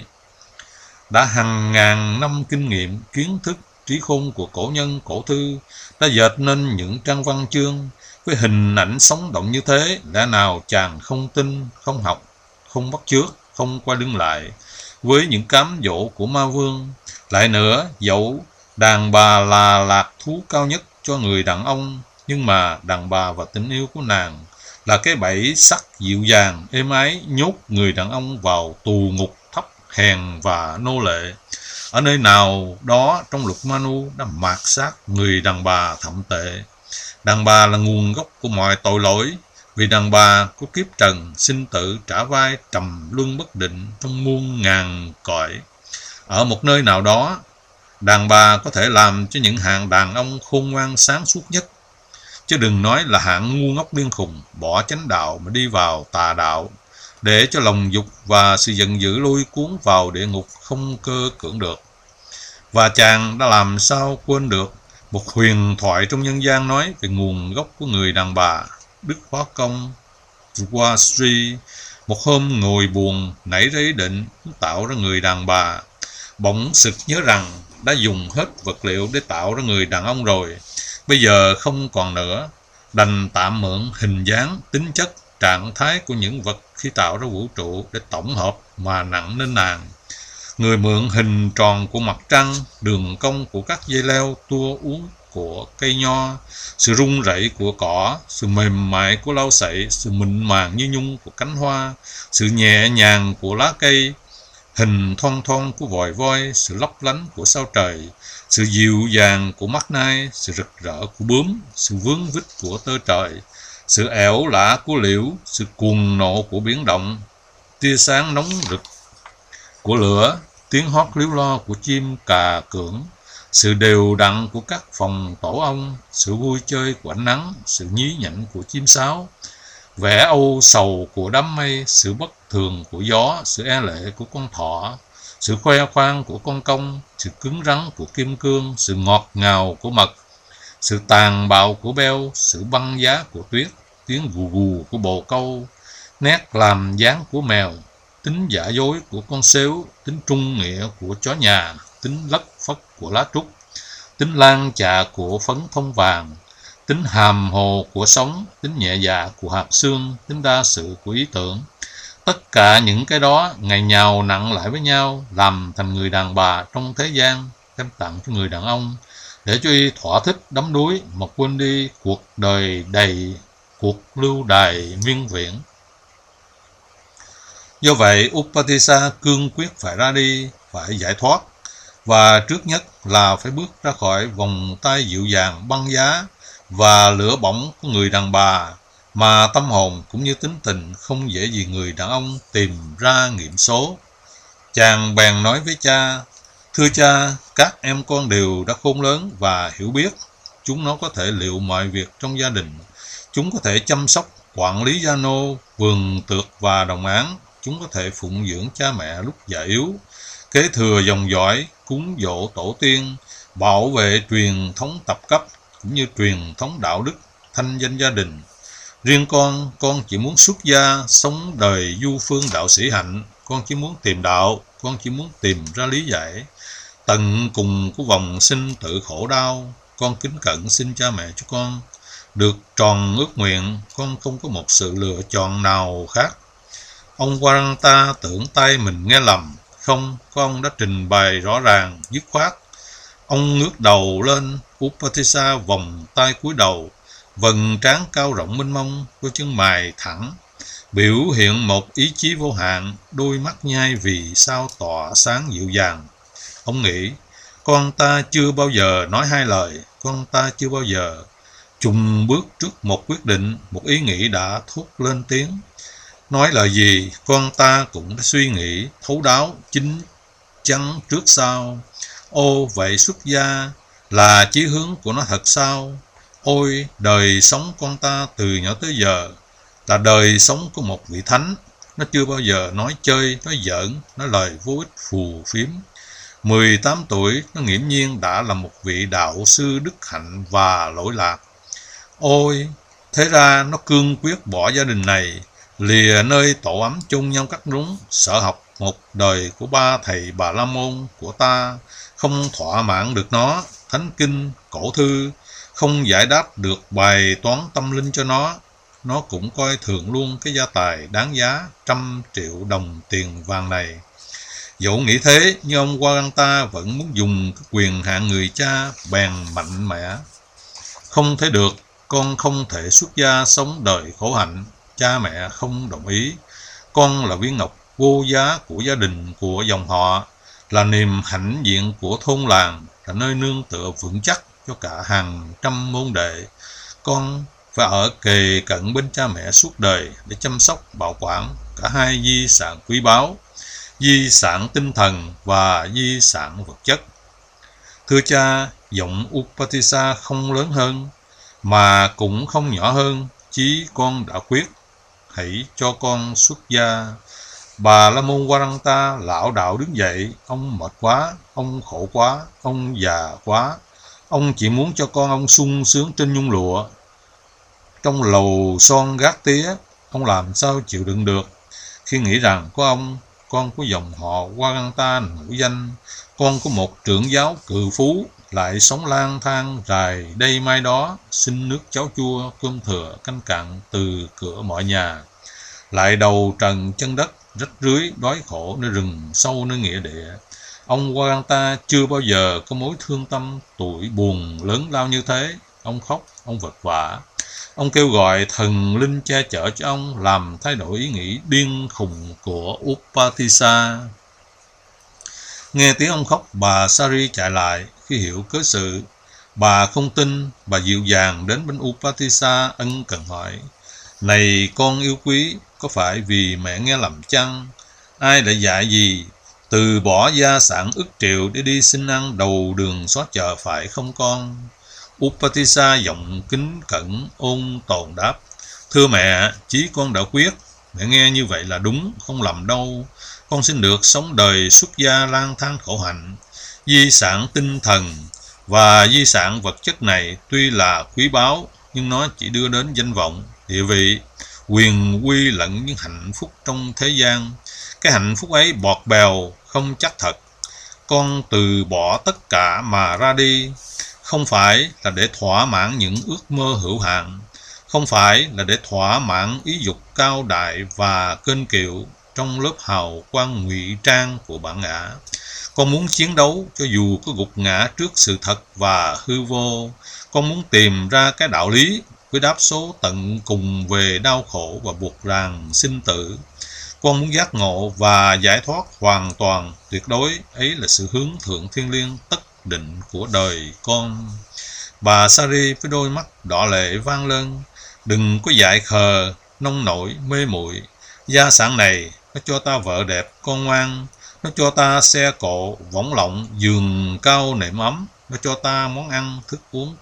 A: Đã hàng ngàn năm kinh nghiệm, kiến thức, trí khôn của cổ nhân, cổ thư đã dệt nên những trang văn chương với hình ảnh sống động như thế. Lẽ nào chàng không tin, không học, không bắt chước, không quay lưng lại với những cám dỗ của ma vương? Lại nữa, dẫu đàn bà là lạc thú cao nhất cho người đàn ông, nhưng mà đàn bà và tình yêu của nàng là cái bẫy sắt dịu dàng, êm ái nhốt người đàn ông vào tù ngục thấp hèn và nô lệ. Ở nơi nào đó trong luật Manu đã mạt sát người đàn bà thậm tệ. Đàn bà là nguồn gốc của mọi tội lỗi, vì đàn bà có kiếp trần, sinh tử, trả vai, trầm luân bất định trong muôn ngàn cõi. Ở một nơi nào đó, đàn bà có thể làm cho những hạng đàn ông khôn ngoan sáng suốt nhất, chứ đừng nói là hạng ngu ngốc điên khùng, bỏ chánh đạo mà đi vào tà đạo, để cho lòng dục và sự giận dữ lôi cuốn vào địa ngục không cơ cưỡng được. Và chàng đã làm sao quên được một huyền thoại trong nhân gian nói về nguồn gốc của người đàn bà. Đức Hóa Công Swasri một hôm ngồi buồn nảy ra ý định tạo ra người đàn bà, bỗng sực nhớ rằng đã dùng hết vật liệu để tạo ra người đàn ông rồi, bây giờ không còn nữa, đành tạm mượn hình dáng, tính chất, trạng thái của những vật khi tạo ra vũ trụ để tổng hợp mà nặng lên nàng. Người mượn hình tròn của mặt trăng, đường cong của các dây leo, tua uốn của cây nho, sự rung rẩy của cỏ, sự mềm mại của lau sậy, sự mịn màng như nhung của cánh hoa, sự nhẹ nhàng của lá cây, hình thon thon của vòi voi, sự lấp lánh của sao trời, sự dịu dàng của mắt nai, sự rực rỡ của bướm, sự vướng vít của tơ trời, sự ẻo lả của liễu, sự cuồng nộ của biển động, tia sáng nóng rực của lửa, tiếng hót líu lo của chim cà cưỡng, sự đều đặn của các phòng tổ ong, sự vui chơi của ánh nắng, sự nhí nhảnh của chim sáo, vẻ âu sầu của đám mây, sự bất thường của gió, sự e lệ của con thỏ, sự khoe khoang của con công, sự cứng rắn của kim cương, sự ngọt ngào của mật, sự tàn bạo của beo, sự băng giá của tuyết, tiếng gù gù của bồ câu, nét làm dáng của mèo, tính giả dối của con sếu, tính trung nghĩa của chó nhà, tính lất phất của lá trúc, tính lan chạ của phấn thông vàng, tính hàm hồ của sống, tính nhẹ dạ của hạt xương, tính đa sự của ý tưởng. Tất cả những cái đó ngày nhào nặng lại với nhau, làm thành người đàn bà trong thế gian, đem tặng cho người đàn ông, để cho y thỏa thích đắm đuối mà quên đi cuộc đời đầy cuộc lưu đày miên viễn. Do vậy, Upatissa cương quyết phải ra đi, phải giải thoát, và trước nhất là phải bước ra khỏi vòng tay dịu dàng băng giá và lửa bỏng của người đàn bà, mà tâm hồn cũng như tính tình không dễ gì người đàn ông tìm ra nghiệm số. Chàng bèn nói với cha: "Thưa cha, các em con đều đã khôn lớn và hiểu biết. Chúng nó có thể liệu mọi việc trong gia đình. Chúng có thể chăm sóc, quản lý gia nô, vườn tược và đồng áng. Chúng có thể phụng dưỡng cha mẹ lúc già yếu, kế thừa dòng dõi, cúng dỗ tổ tiên, bảo vệ truyền thống tập cấp, cũng như truyền thống đạo đức, thanh danh gia đình. Riêng con chỉ muốn xuất gia, sống đời du phương đạo sĩ hạnh. Con chỉ muốn tìm đạo, con chỉ muốn tìm ra lý giải. Tận cùng của vòng sinh tử khổ đau, con kính cẩn xin cha mẹ cho con được tròn ước nguyện. Con không có một sự lựa chọn nào khác." Ông Waranta tưởng tay mình nghe lầm. Không, ông đã trình bày rõ ràng, dứt khoát. Ông ngước đầu lên, Upatissa vòng tay cúi đầu, vầng trán cao rộng mênh mông, đôi chân mày thẳng, biểu hiện một ý chí vô hạn, đôi mắt nhai vì sao tỏa sáng dịu dàng. Ông nghĩ, con ta chưa bao giờ nói hai lời, con ta chưa bao giờ chùng bước trước một quyết định, một ý nghĩ đã thốt lên tiếng. Nói lời gì, con ta cũng đã suy nghĩ thấu đáo, chín chắn trước sau. Ô, vậy xuất gia là chí hướng của nó thật sao? Ôi, đời sống con ta từ nhỏ tới giờ là đời sống của một vị thánh. Nó chưa bao giờ nói chơi, nói giỡn, nói lời vô ích phù phiếm. 18 tuổi, nó nghiễm nhiên đã là một vị đạo sư đức hạnh và lỗi lạc. Ôi, thế ra nó cương quyết bỏ gia đình này, lìa nơi tổ ấm chung nhau cắt rúng, sợ học một đời của ba thầy Bà La Môn của ta, không thỏa mãn được nó, thánh kinh, cổ thư, không giải đáp được bài toán tâm linh cho nó cũng coi thường luôn cái gia tài đáng giá 100 triệu đồng tiền vàng này. Dẫu nghĩ thế, nhưng ông Waranta vẫn muốn dùng cái quyền hạn người cha, bèn mạnh mẽ. Không thể được, con không thể xuất gia sống đời khổ hạnh. Cha mẹ không đồng ý. Con là viên ngọc vô giá của gia đình, của dòng họ, là niềm hãnh diện của thôn làng, là nơi nương tựa vững chắc cho cả hàng trăm môn đệ. Con phải ở kề cận bên cha mẹ suốt đời để chăm sóc, bảo quản cả hai di sản quý báu, di sản tinh thần và di sản vật chất. Thưa cha, giọng Upatissa không lớn hơn, mà cũng không nhỏ hơn. Chí con đã quyết, hãy cho con xuất gia. Bà La Môn Waranta lão đạo đứng dậy. Ông mệt quá, ông khổ quá, ông già quá. Ông chỉ muốn cho con ông sung sướng trên nhung lụa, trong lầu son gác tía. Ông làm sao chịu đựng được khi nghĩ rằng có ông, con của dòng họ Waranta nổi danh, con của một trưởng giáo cự phú, lại sống lang thang rài đây mai đó, xin nước cháo chua, cơm thừa, canh cặn từ cửa mọi nhà, lại đầu trần chân đất, rách rưới, đói khổ nơi rừng sâu, nơi nghĩa địa. Ông Waranta chưa bao giờ có mối thương tâm tuổi buồn lớn lao như thế. Ông khóc, ông vật vã, ông kêu gọi thần linh che chở cho ông, làm thay đổi ý nghĩ điên khùng của Upatissa. Nghe tiếng ông khóc, bà Sari chạy lại. Khi hiểu cớ sự, bà không tin. Bà dịu dàng đến bên Upatissa ân cần hỏi: Này con yêu quý, có phải vì mẹ nghe lầm chăng? Ai đã dạy gì từ bỏ gia sản ức triệu để đi xin ăn đầu đường xó chợ phải không con? Upatissa giọng kính cẩn ôn tồn đáp: Thưa mẹ, chí con đã quyết. Mẹ nghe như vậy là đúng, không lầm đâu. Con xin được sống đời xuất gia lang thang khổ hạnh. Di sản tinh thần và di sản vật chất này tuy là quý báu, nhưng nó chỉ đưa đến danh vọng, địa vị, quyền quy lẫn những hạnh phúc trong thế gian. Cái hạnh phúc ấy bọt bèo, không chắc thật. Con từ bỏ tất cả mà ra đi, không phải là để thỏa mãn những ước mơ hữu hạn, không phải là để thỏa mãn ý dục cao đại và kênh kiệu trong lớp hào quang ngụy trang của bản ngã. Con muốn chiến đấu cho dù có gục ngã trước sự thật và hư vô. Con muốn tìm ra cái đạo lý với đáp số tận cùng về đau khổ và buộc ràng sinh tử. Con muốn giác ngộ và giải thoát hoàn toàn tuyệt đối. Ấy là sự hướng thượng thiên liêng tất định của đời con. Bà Sari với đôi mắt đỏ lệ vang lên: Đừng có dại khờ, nông nổi, mê muội. Gia sản này nó cho ta vợ đẹp, con ngoan. Nó cho ta xe cộ, võng lộng, giường cao nệm ấm. Nó cho ta món ăn, thức uống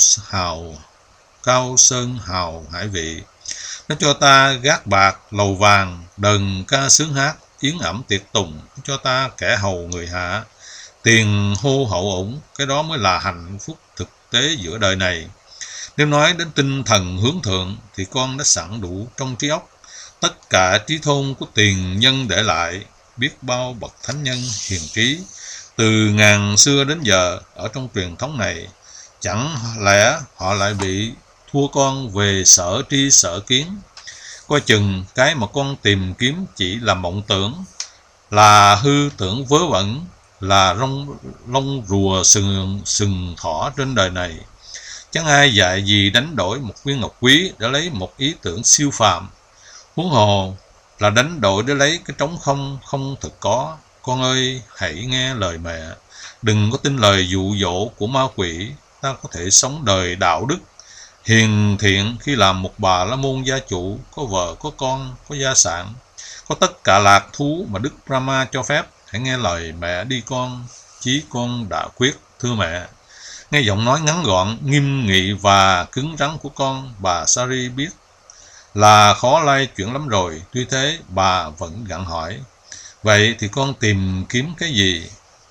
A: cao sơn hào hải vị. Nó cho ta gác bạc, lầu vàng, đờn ca sướng hát, yến ẩm tiệc tùng. Nó cho ta kẻ hầu người hạ, tiền hô hậu ủng. Cái đó mới là hạnh phúc thực tế giữa đời này. Nếu nói đến tinh thần hướng thượng thì con đã sẵn đủ trong trí óc. Tất cả trí thôn của tiền nhân để lại, biết bao bậc thánh nhân hiền trí từ ngàn xưa đến giờ ở trong truyền thống này. Chẳng lẽ họ lại bị thua con về sở tri sở kiến? Coi chừng cái mà con tìm kiếm chỉ là mộng tưởng, là hư tưởng vớ vẩn, là lông rùa sừng thỏ trên đời này. Chẳng ai dạy gì đánh đổi một viên ngọc quý để lấy một ý tưởng siêu phàm, huống hồ là đánh đổi để lấy cái trống không không thực có. Con ơi, hãy nghe lời mẹ, đừng có tin lời dụ dỗ của ma quỷ. Ta có thể sống đời đạo đức hiền thiện khi làm một bà la môn gia chủ, có vợ, có con, có gia sản, có tất cả lạc thú mà Đức Brahma cho phép. Hãy nghe lời mẹ đi con, chí con đã quyết. Thưa mẹ. Nghe giọng nói ngắn gọn, nghiêm nghị và cứng rắn của con, bà Sari biết là khó lay chuyển lắm rồi. Tuy thế bà vẫn gặng hỏi: Vậy thì con tìm kiếm cái gì?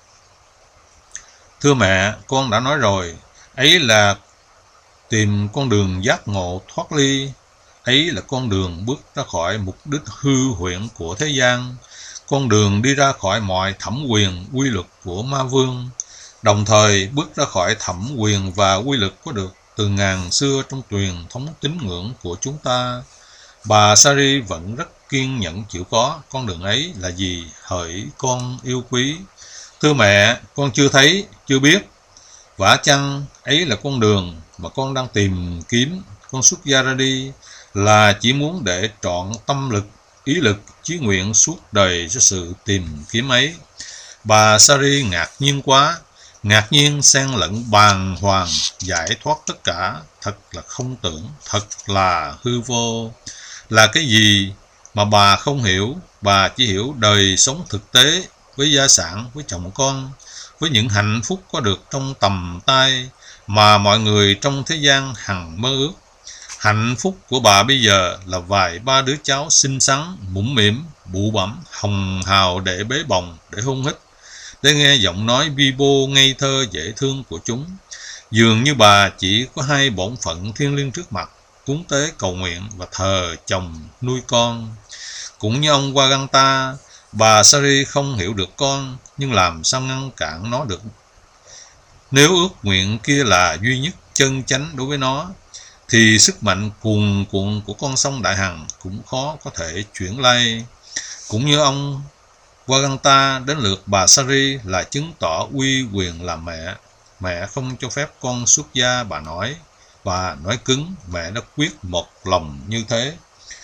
A: Thưa mẹ, con đã nói rồi. Ấy là tìm con đường giác ngộ thoát ly. Ấy là con đường bước ra khỏi mục đích hư huyễn của thế gian, con đường đi ra khỏi mọi thẩm quyền quy luật của ma vương, đồng thời bước ra khỏi thẩm quyền và quy luật có được từ ngàn xưa trong truyền thống tín ngưỡng của chúng ta. Bà Sari vẫn rất kiên nhẫn chịu có. Con đường ấy là gì hỡi con yêu quý? Thưa mẹ, con chưa thấy, chưa biết. Vả chăng ấy là con đường mà con đang tìm kiếm. Con xuất gia ra đi là chỉ muốn để trọn tâm lực, ý lực, chí nguyện suốt đời cho sự tìm kiếm ấy. Bà Sari ngạc nhiên quá, ngạc nhiên xen lẫn bàng hoàng, giải thoát tất cả. Thật là không tưởng, thật là hư vô. Là cái gì mà bà không hiểu? Bà chỉ hiểu đời sống thực tế, với gia sản, với chồng con, với những hạnh phúc có được trong tầm tay mà mọi người trong thế gian hằng mơ ước. Hạnh phúc của bà bây giờ là vài ba đứa cháu xinh xắn, mũm mĩm, bụ bẫm, hồng hào để bế bồng, để hôn hít, để nghe giọng nói vi bô ngây thơ dễ thương của chúng. Dường như bà chỉ có hai bổn phận thiêng liêng trước mặt: cúng tế cầu nguyện và thờ chồng nuôi con. Cũng như ông Waganta, bà Sari không hiểu được con, nhưng làm sao ngăn cản nó được? Nếu ước nguyện kia là duy nhất chân chánh đối với nó, thì sức mạnh cuồn cuộn của con sông Đại Hằng cũng khó có thể chuyển lay. Cũng như ông Waganta, đến lượt bà Sari là chứng tỏ uy quyền làm mẹ. Mẹ không cho phép con xuất gia, bà nói. Và nói cứng, mẹ đã quyết một lòng như thế.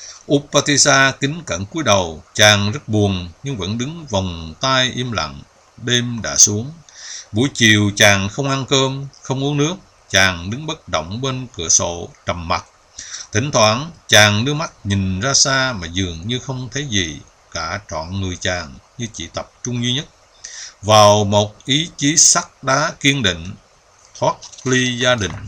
A: Upatissa kính cẩn cúi đầu. Chàng rất buồn nhưng vẫn đứng vòng tay im lặng. đêm đã xuống. Buổi chiều chàng không ăn cơm, không uống nước, chàng đứng bất động bên cửa sổ trầm mặc. Thỉnh thoảng chàng đưa mắt nhìn ra xa mà dường như không thấy gì, cả trọn người chàng như chỉ tập trung duy nhất vào một ý chí sắt đá kiên định, thoát ly gia đình.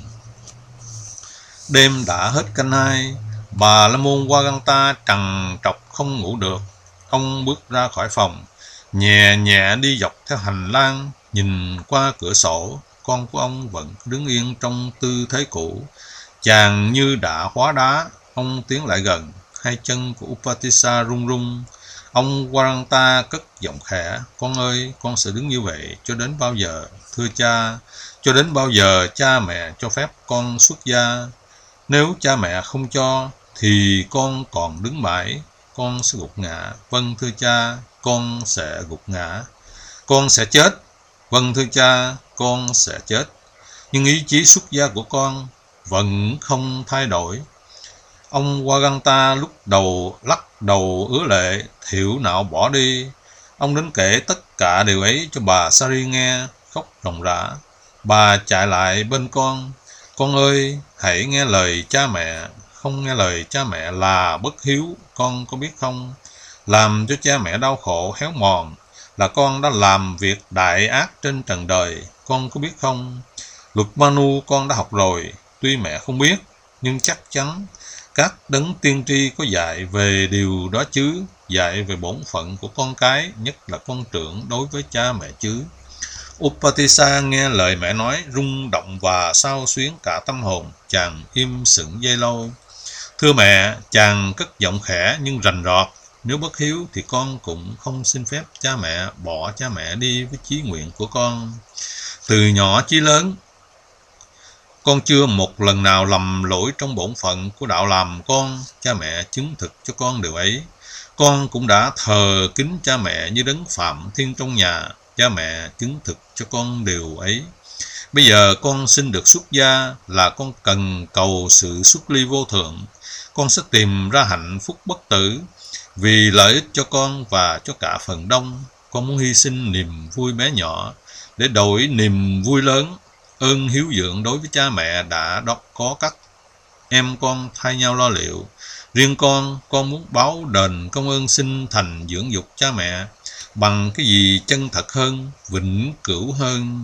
A: Đêm đã hết canh 2, bà La Môn Waganta trằn trọc không ngủ được. Ông bước ra khỏi phòng, nhẹ nhẹ đi dọc theo hành lang, nhìn qua cửa sổ. Con của ông vẫn đứng yên trong tư thế cũ. Chàng như đã hóa đá. Ông tiến lại gần, hai chân của Upatissa run run. Ông Waranta cất giọng khẽ: "Con ơi, con sẽ đứng như vậy cho đến bao giờ, thưa cha? Cho đến bao giờ cha mẹ cho phép con xuất gia? Nếu cha mẹ không cho, thì con còn đứng mãi. Con sẽ gục ngã." "Vâng, thưa cha, con sẽ gục ngã." "Con sẽ chết." "Vâng, thưa cha, con sẽ chết." Nhưng ý chí xuất gia của con vẫn không thay đổi. Ông Waganta lúc đầu lắc đầu ứa lệ, thiểu não bỏ đi. Ông đến kể tất cả điều ấy cho bà Sari nghe, khóc ròng rã. Bà chạy lại bên con: "Con ơi, hãy nghe lời cha mẹ. Không nghe lời cha mẹ là bất hiếu, con có biết không? Làm cho cha mẹ đau khổ héo mòn là con đã làm việc đại ác trên trần đời, con có biết không? Luật Manu con đã học rồi, tuy mẹ không biết, nhưng chắc chắn các đấng tiên tri có dạy về điều đó chứ, dạy về bổn phận của con cái, nhất là con trưởng đối với cha mẹ chứ." Upatissa nghe lời mẹ nói, rung động và xao xuyến cả tâm hồn. Chàng im sững giây lâu. "Thưa mẹ," chàng cất giọng khẽ nhưng rành rọt, "nếu bất hiếu thì con cũng không xin phép cha mẹ bỏ cha mẹ đi với chí nguyện của con. Từ nhỏ chí lớn, con chưa một lần nào lầm lỗi trong bổn phận của đạo làm con. Cha mẹ chứng thực cho con điều ấy. Con cũng đã thờ kính cha mẹ như đấng phạm thiên trong nhà. Cha mẹ chứng thực cho con điều ấy. Bây giờ con xin được xuất gia là con cần cầu sự xuất ly vô thượng. Con sẽ tìm ra hạnh phúc bất tử vì lợi ích cho con và cho cả phần đông. Con muốn hy sinh niềm vui bé nhỏ để đổi niềm vui lớn. Ơn hiếu dưỡng đối với cha mẹ đã có các em con thay nhau lo liệu. Riêng con muốn báo đền công ơn sinh thành dưỡng dục cha mẹ bằng cái gì chân thật hơn, vĩnh cửu hơn."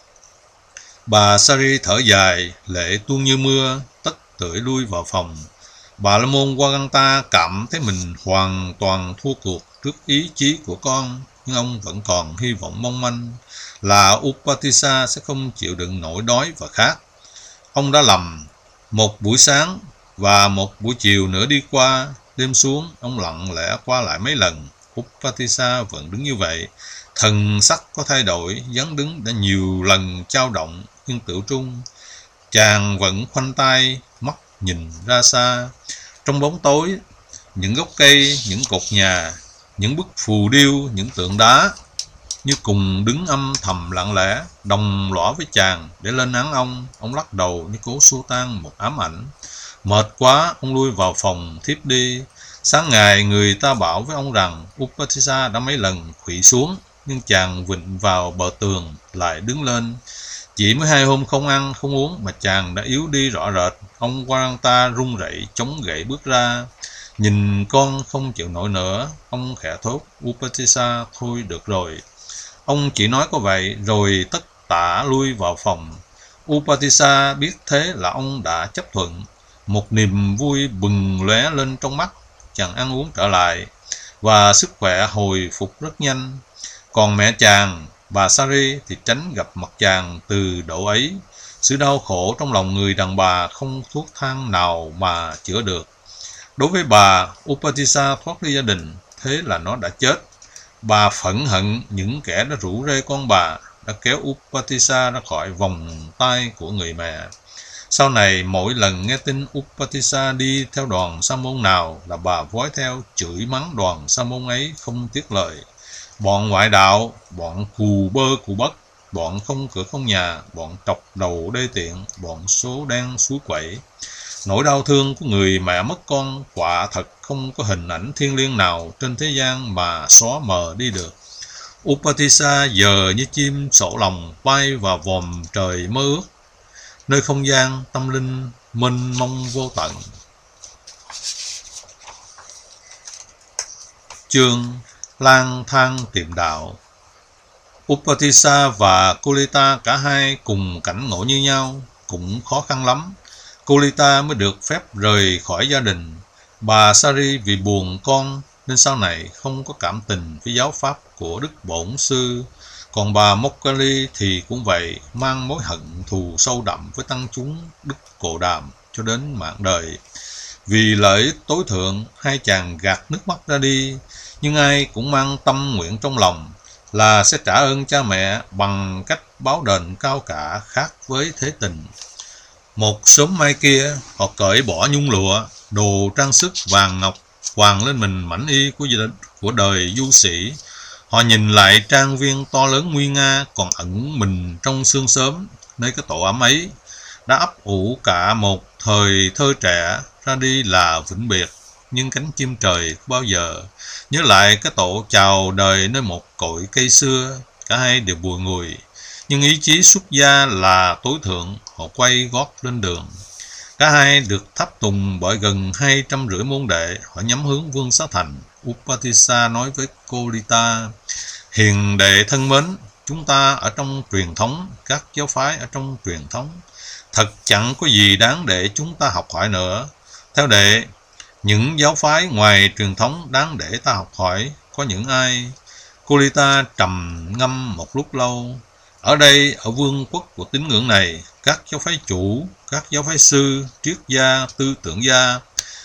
A: Bà Sari thở dài, lệ tuôn như mưa, tất tưởi lui vào phòng. Bà La Môn Waganta cảm thấy mình hoàn toàn thua cuộc trước ý chí của con, nhưng ông vẫn còn hy vọng mong manh là Upatissa sẽ không chịu đựng nỗi đói và khát. Ông đã lầm. Một buổi sáng và một buổi chiều nữa đi qua, đêm xuống, ông lặng lẽ qua lại mấy lần. Upatissa vẫn đứng như vậy. Thần sắc có thay đổi, dáng đứng đã nhiều lần dao động, nhưng tự trung. Chàng vẫn khoanh tay, mắt nhìn ra xa. Trong bóng tối, những gốc cây, những cột nhà, những bức phù điêu, những tượng đá như cùng đứng âm thầm lặng lẽ, đồng lõa với chàng để lên án ông. Ông lắc đầu như cố xua tan một ám ảnh. Mệt quá, ông lui vào phòng thiếp đi. Sáng ngày, người ta bảo với ông rằng Upatissa đã mấy lần khuỵu xuống, nhưng chàng vịn vào bờ tường lại đứng lên. Chỉ mới 2 hôm không ăn không uống mà chàng đã yếu đi rõ rệt. Ông Waranta run rẩy chống gậy bước ra. Nhìn con không chịu nổi nữa, ông khẽ thốt: "Upatissa, thôi được rồi." Ông chỉ nói có vậy rồi tất tả lui vào phòng. Upatissa biết thế là ông đã chấp thuận. Một niềm vui bừng lóe lên trong mắt. Chàng ăn uống trở lại và sức khỏe hồi phục rất nhanh. Còn mẹ chàng, bà Sari, thì tránh gặp mặt chàng từ độ ấy. Sự đau khổ trong lòng người đàn bà không thuốc thang nào mà chữa được. Đối với bà, Upatissa thoát ly gia đình, thế là nó đã chết. Bà phẫn hận những kẻ đã rủ rê con bà, đã kéo Upatissa ra khỏi vòng tay của người mẹ. Sau này, mỗi lần nghe tin Upatissa đi theo đoàn sa môn nào là bà vói theo chửi mắng đoàn sa môn ấy không tiếc lời. Bọn ngoại đạo, bọn cù bơ cù bất, bọn không cửa không nhà, bọn trọc đầu đê tiện, bọn số đen suối quẩy. Nỗi đau thương của người mẹ mất con quả thật không có hình ảnh thiêng liêng nào trên thế gian mà xóa mờ đi được. Upatissa giờ như chim sổ lòng bay vào vòm trời mơ ước, nơi không gian tâm linh mênh mông vô tận. Chương lang thang tìm đạo. Upatissa và Kulita cả hai cùng cảnh ngộ như nhau, cũng khó khăn lắm. Kulita mới được phép rời khỏi gia đình. Bà Sari vì buồn con nên sau này không có cảm tình với giáo pháp của Đức Bổn Sư. Còn bà Mokali thì cũng vậy, mang mối hận thù sâu đậm với tăng chúng Đức Cồ Đàm cho đến mạng đời. Vì lợi ích tối thượng, hai chàng gạt nước mắt ra đi, nhưng ai cũng mang tâm nguyện trong lòng là sẽ trả ơn cha mẹ bằng cách báo đền cao cả khác với thế tình. Một sớm mai kia, họ cởi bỏ nhung lụa, đồ trang sức vàng ngọc, quàng lên mình mảnh y của đời du sĩ. Họ nhìn lại trang viên to lớn nguy nga còn ẩn mình trong sương sớm, nơi cái tổ ấm ấy đã ấp ủ cả một thời thơ trẻ, ra đi là vĩnh biệt. Nhưng cánh chim trời bao giờ nhớ lại cái tổ chào đời nơi một cội cây xưa. Cả hai đều bùi ngùi, nhưng ý chí xuất gia là tối thượng. Họ quay gót lên đường. Cả hai được tháp tùng bởi gần 250 môn đệ. Họ nhắm hướng Vương Xá Thành. Upatissa nói với Kulita: hiền đệ thân mến, chúng ta ở trong truyền thống, các giáo phái ở trong truyền thống, thật chẳng có gì đáng để chúng ta học hỏi nữa. Theo đệ, những giáo phái ngoài truyền thống đáng để ta học hỏi có những ai? Kulita trầm ngâm một lúc lâu. Ở đây, ở vương quốc của tín ngưỡng này, các giáo phái chủ, các giáo phái sư, triết gia, tư tưởng gia,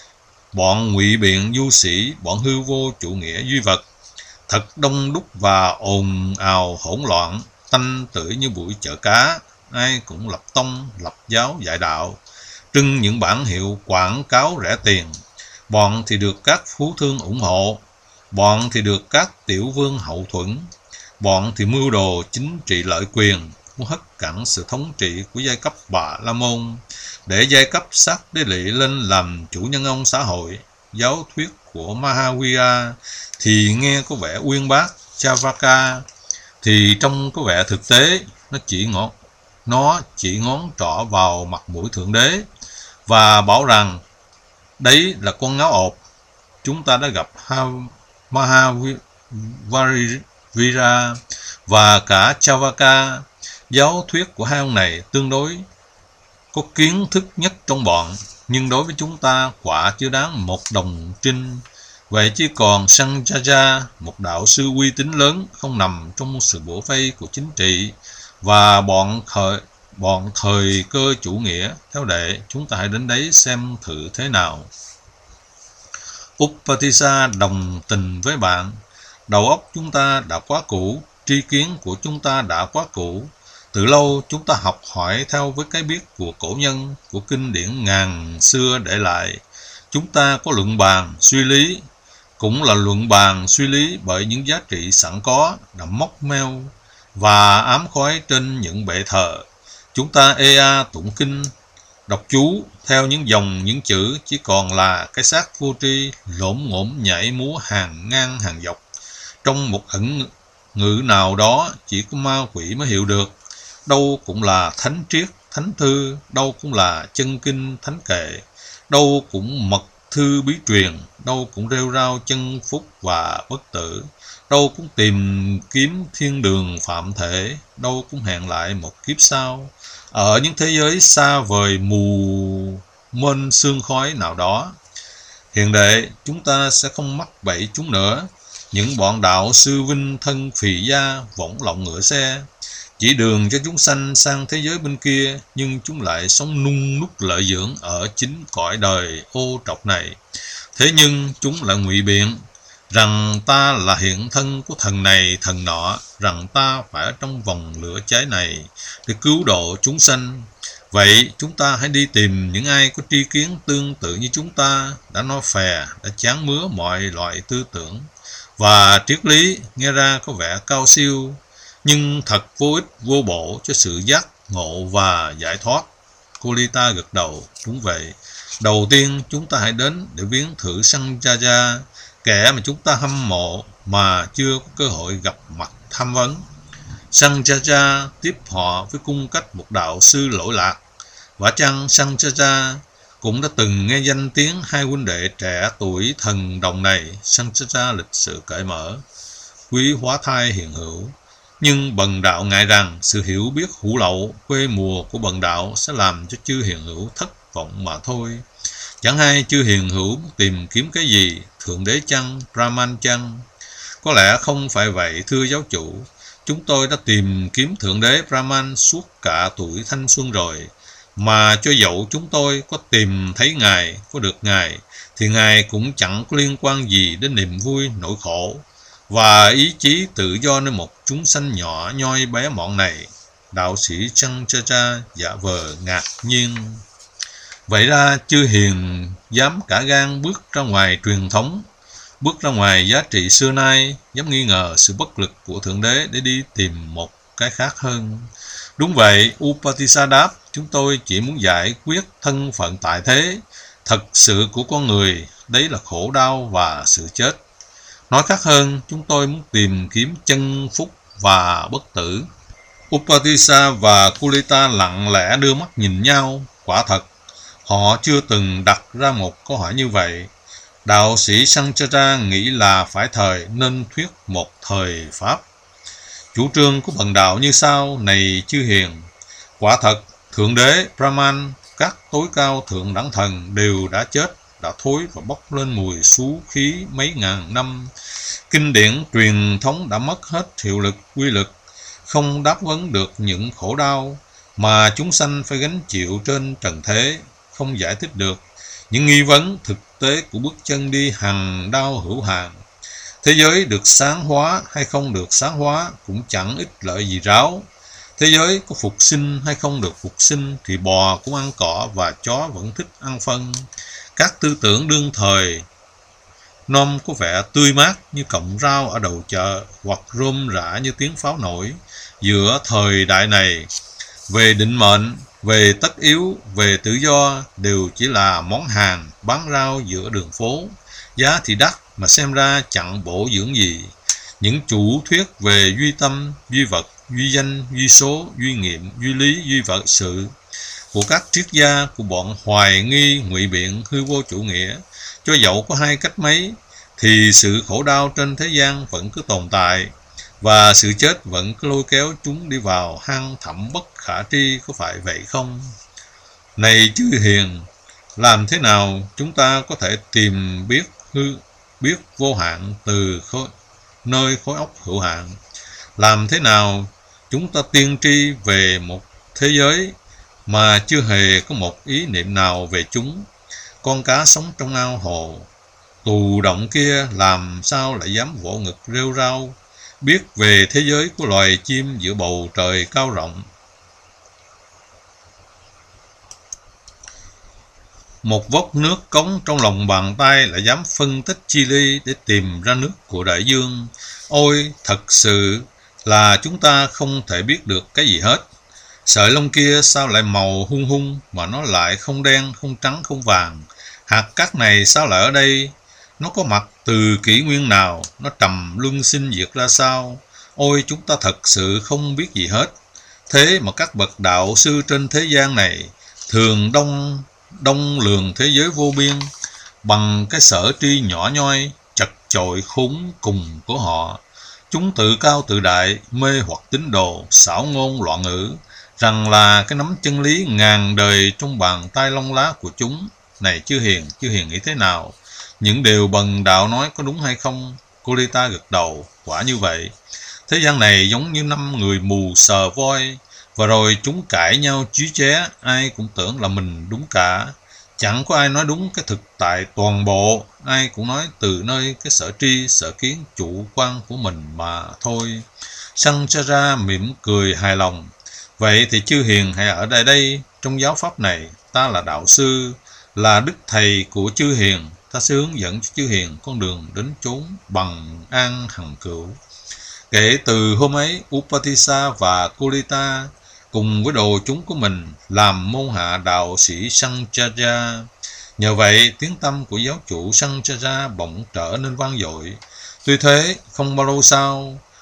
A: bọn ngụy biện du sĩ, bọn hư vô chủ nghĩa duy vật, thật đông đúc và ồn ào hỗn loạn, tanh tưởi như bụi chợ cá. Ai cũng lập tông, lập giáo dạy đạo, trưng những bản hiệu quảng cáo rẻ tiền. Bọn thì được các phú thương ủng hộ, bọn thì được các tiểu vương hậu thuẫn, bọn thì mưu đồ chính trị lợi quyền, muốn hất cẳng sự thống trị của giai cấp Bà La Môn, để giai cấp sát đế lỵ lên làm chủ nhân ông xã hội. Giáo thuyết của Mahavira thì nghe có vẻ uyên bác, Chavaka thì trông có vẻ thực tế. Nó chỉ ngón trỏ vào mặt mũi Thượng Đế và bảo rằng đấy là con ngáo ộp. Chúng ta đã gặp Mahavira và cả Chavaka. Giáo thuyết của hai ông này tương đối có kiến thức nhất trong bọn, nhưng đối với chúng ta quả chưa đáng một đồng trinh. Vậy chứ còn Sanjaja, một đạo sư uy tín lớn không nằm trong sự bủa vây của chính trị và bọn thời cơ chủ nghĩa, theo đệ chúng ta hãy đến đấy xem thử thế nào. Upatissa đồng tình với bạn. Đầu óc chúng ta đã quá cũ, tri kiến của chúng ta đã quá cũ. Từ lâu chúng ta học hỏi theo với cái biết của cổ nhân, của kinh điển ngàn xưa để lại. Chúng ta có luận bàn, suy lý, cũng là luận bàn, suy lý bởi những giá trị sẵn có đã móc meo và ám khói trên những bệ thờ. Chúng ta tụng kinh, đọc chú theo những dòng những chữ chỉ còn là cái xác vô tri lổm ngổm nhảy múa hàng ngang hàng dọc. Trong một ẩn ngữ nào đó chỉ có ma quỷ mới hiểu được. Đâu cũng là thánh triết, thánh thư, đâu cũng là chân kinh, thánh kệ, đâu cũng mật thư bí truyền, đâu cũng rêu rao chân phúc và bất tử, đâu cũng tìm kiếm thiên đường phạm thể, đâu cũng hẹn lại một kiếp sau ở những thế giới xa vời mù mênh sương khói nào đó. Hiện đệ, chúng ta sẽ không mắc bẫy chúng nữa. Những bọn đạo sư vinh thân phì gia võng lọng ngựa xe, chỉ đường cho chúng sanh sang thế giới bên kia, nhưng chúng lại sống nung nút lợi dưỡng ở chính cõi đời ô trọc này. Thế nhưng chúng lại ngụy biện rằng ta là hiện thân của thần này thần nọ, rằng ta phải ở trong vòng lửa cháy này để cứu độ chúng sanh. Vậy chúng ta hãy đi tìm những ai có tri kiến tương tự như chúng ta, đã nói phè, đã chán mứa mọi loại tư tưởng và triết lý nghe ra có vẻ cao siêu, nhưng thật vô ích vô bổ cho sự giác ngộ và giải thoát. Kulita gật đầu. Đúng vậy. Đầu tiên chúng ta hãy đến để viếng thử Sanjaja, kẻ mà chúng ta hâm mộ mà chưa có cơ hội gặp mặt tham vấn. Sancharya tiếp họ với cung cách một đạo sư lỗi lạc. Vả chăng Sancharya cũng đã từng nghe danh tiếng hai huynh đệ trẻ tuổi thần đồng này. Sancharya lịch sự cởi mở, quý hóa thai hiện hữu. Nhưng bần đạo ngại rằng sự hiểu biết hủ lậu, quê mùa của bần đạo sẽ làm cho chư hiền hữu thất vọng mà thôi. Chẳng hay chư hiền hữu tìm kiếm cái gì, Thượng Đế chăng, Brahman chăng? Có lẽ không phải vậy thưa giáo chủ. Chúng tôi đã tìm kiếm Thượng Đế Brahman suốt cả tuổi thanh xuân rồi. Mà cho dẫu chúng tôi có tìm thấy Ngài, có được Ngài, thì Ngài cũng chẳng có liên quan gì đến niềm vui, nỗi khổ và ý chí tự do nơi một chúng sanh nhỏ nhoi bé mọn này. Đạo sĩ Sancharya giả vờ ngạc nhiên. Vậy ra chư hiền dám cả gan bước ra ngoài truyền thống, bước ra ngoài giá trị xưa nay, dám nghi ngờ sự bất lực của Thượng Đế để đi tìm một cái khác hơn. Đúng vậy, Upatissa đáp, chúng tôi chỉ muốn giải quyết thân phận tại thế, thật sự của con người, đấy là khổ đau và sự chết. Nói khác hơn, chúng tôi muốn tìm kiếm chân phúc và bất tử. Upatissa và Kulita lặng lẽ đưa mắt nhìn nhau. Quả thật, họ chưa từng đặt ra một câu hỏi như vậy. Đạo sĩ Sancharya nghĩ là phải thời nên thuyết một thời Pháp. Chủ trương của bần đạo như sau, này chư hiền. Quả thật, Thượng Đế, Brahman, các tối cao thượng đẳng thần đều đã chết, đã thối và bốc lên mùi xú khí mấy ngàn năm. Kinh điển truyền thống đã mất hết hiệu lực, quy lực, không đáp ứng được những khổ đau mà chúng sanh phải gánh chịu trên trần thế, không giải thích được những nghi vấn thực tế của bước chân đi hằng đau hữu hạn. Thế giới được sáng hóa hay không được sáng hóa cũng chẳng ích lợi gì ráo. Thế giới có phục sinh hay không được phục sinh thì bò cũng ăn cỏ và chó vẫn thích ăn phân. Các tư tưởng đương thời nom có vẻ tươi mát như cọng rau ở đầu chợ, hoặc rôm rã như tiếng pháo nổi giữa thời đại này. Về định mệnh, về tất yếu, về tự do đều chỉ là món hàng bán rau giữa đường phố. Giá thì đắt mà xem ra chẳng bổ dưỡng gì. Những chủ thuyết về duy tâm, duy vật, duy danh, duy số, duy nghiệm, duy lý, duy vật sự của các triết gia của bọn hoài nghi, ngụy biện, hư vô chủ nghĩa, cho dẫu có hai cách mấy, thì sự khổ đau trên thế gian vẫn cứ tồn tại, và sự chết vẫn cứ lôi kéo chúng đi vào hang thẳm bất khả tri, có phải vậy không? Này chư hiền, làm thế nào chúng ta có thể tìm biết vô hạn từ nơi khối óc hữu hạn? Làm thế nào chúng ta tiên tri về một thế giới mà chưa hề có một ý niệm nào về chúng? Con cá sống trong ao hồ tù động kia làm sao lại dám vỗ ngực rêu rao biết về thế giới của loài chim giữa bầu trời cao rộng? Một vốc nước cống trong lòng bàn tay lại dám phân tích chi ly để tìm ra nước của đại dương. Ôi, thật sự là chúng ta không thể biết được cái gì hết. Sợi lông kia sao lại màu hung hung mà nó lại không đen, không trắng, không vàng? Hạt cát này sao lại ở đây? Nó có mặt từ kỷ nguyên nào? Nó trầm luân sinh diệt ra sao? Ôi, chúng ta thật sự không biết gì hết. Thế mà các bậc đạo sư trên thế gian này thường đông lường thế giới vô biên bằng cái sở tri nhỏ nhoi, chật chội khốn cùng của họ. Chúng tự cao tự đại, mê hoặc tín đồ, xảo ngôn loạn ngữ, rằng là cái nắm chân lý ngàn đời trong bàn tay lông lá của chúng. Này chư hiền nghĩ thế nào? Những điều bần đạo nói có đúng hay không? Kulita gật đầu, quả như vậy. Thế gian này giống như 5 người mù sờ voi, và rồi chúng cãi nhau chí ché, ai cũng tưởng là mình đúng cả. Chẳng có ai nói đúng cái thực tại toàn bộ, ai cũng nói từ nơi cái sở tri, sở kiến chủ quan của mình mà thôi. Sancharya mỉm cười hài lòng. Vậy thì chư hiền hãy ở đây, trong giáo pháp này, ta là đạo sư, là đức thầy của chư hiền, ta sẽ hướng dẫn cho chư hiền con đường đến chốn bằng an hằng cửu. Kể từ hôm ấy, Upatissa và Kulita cùng với đồ chúng của mình làm môn hạ đạo sĩ Sancharya. Nhờ vậy, tiếng tăm của giáo chủ Sancharya bỗng trở nên vang dội. Tuy thế, không bao lâu sau,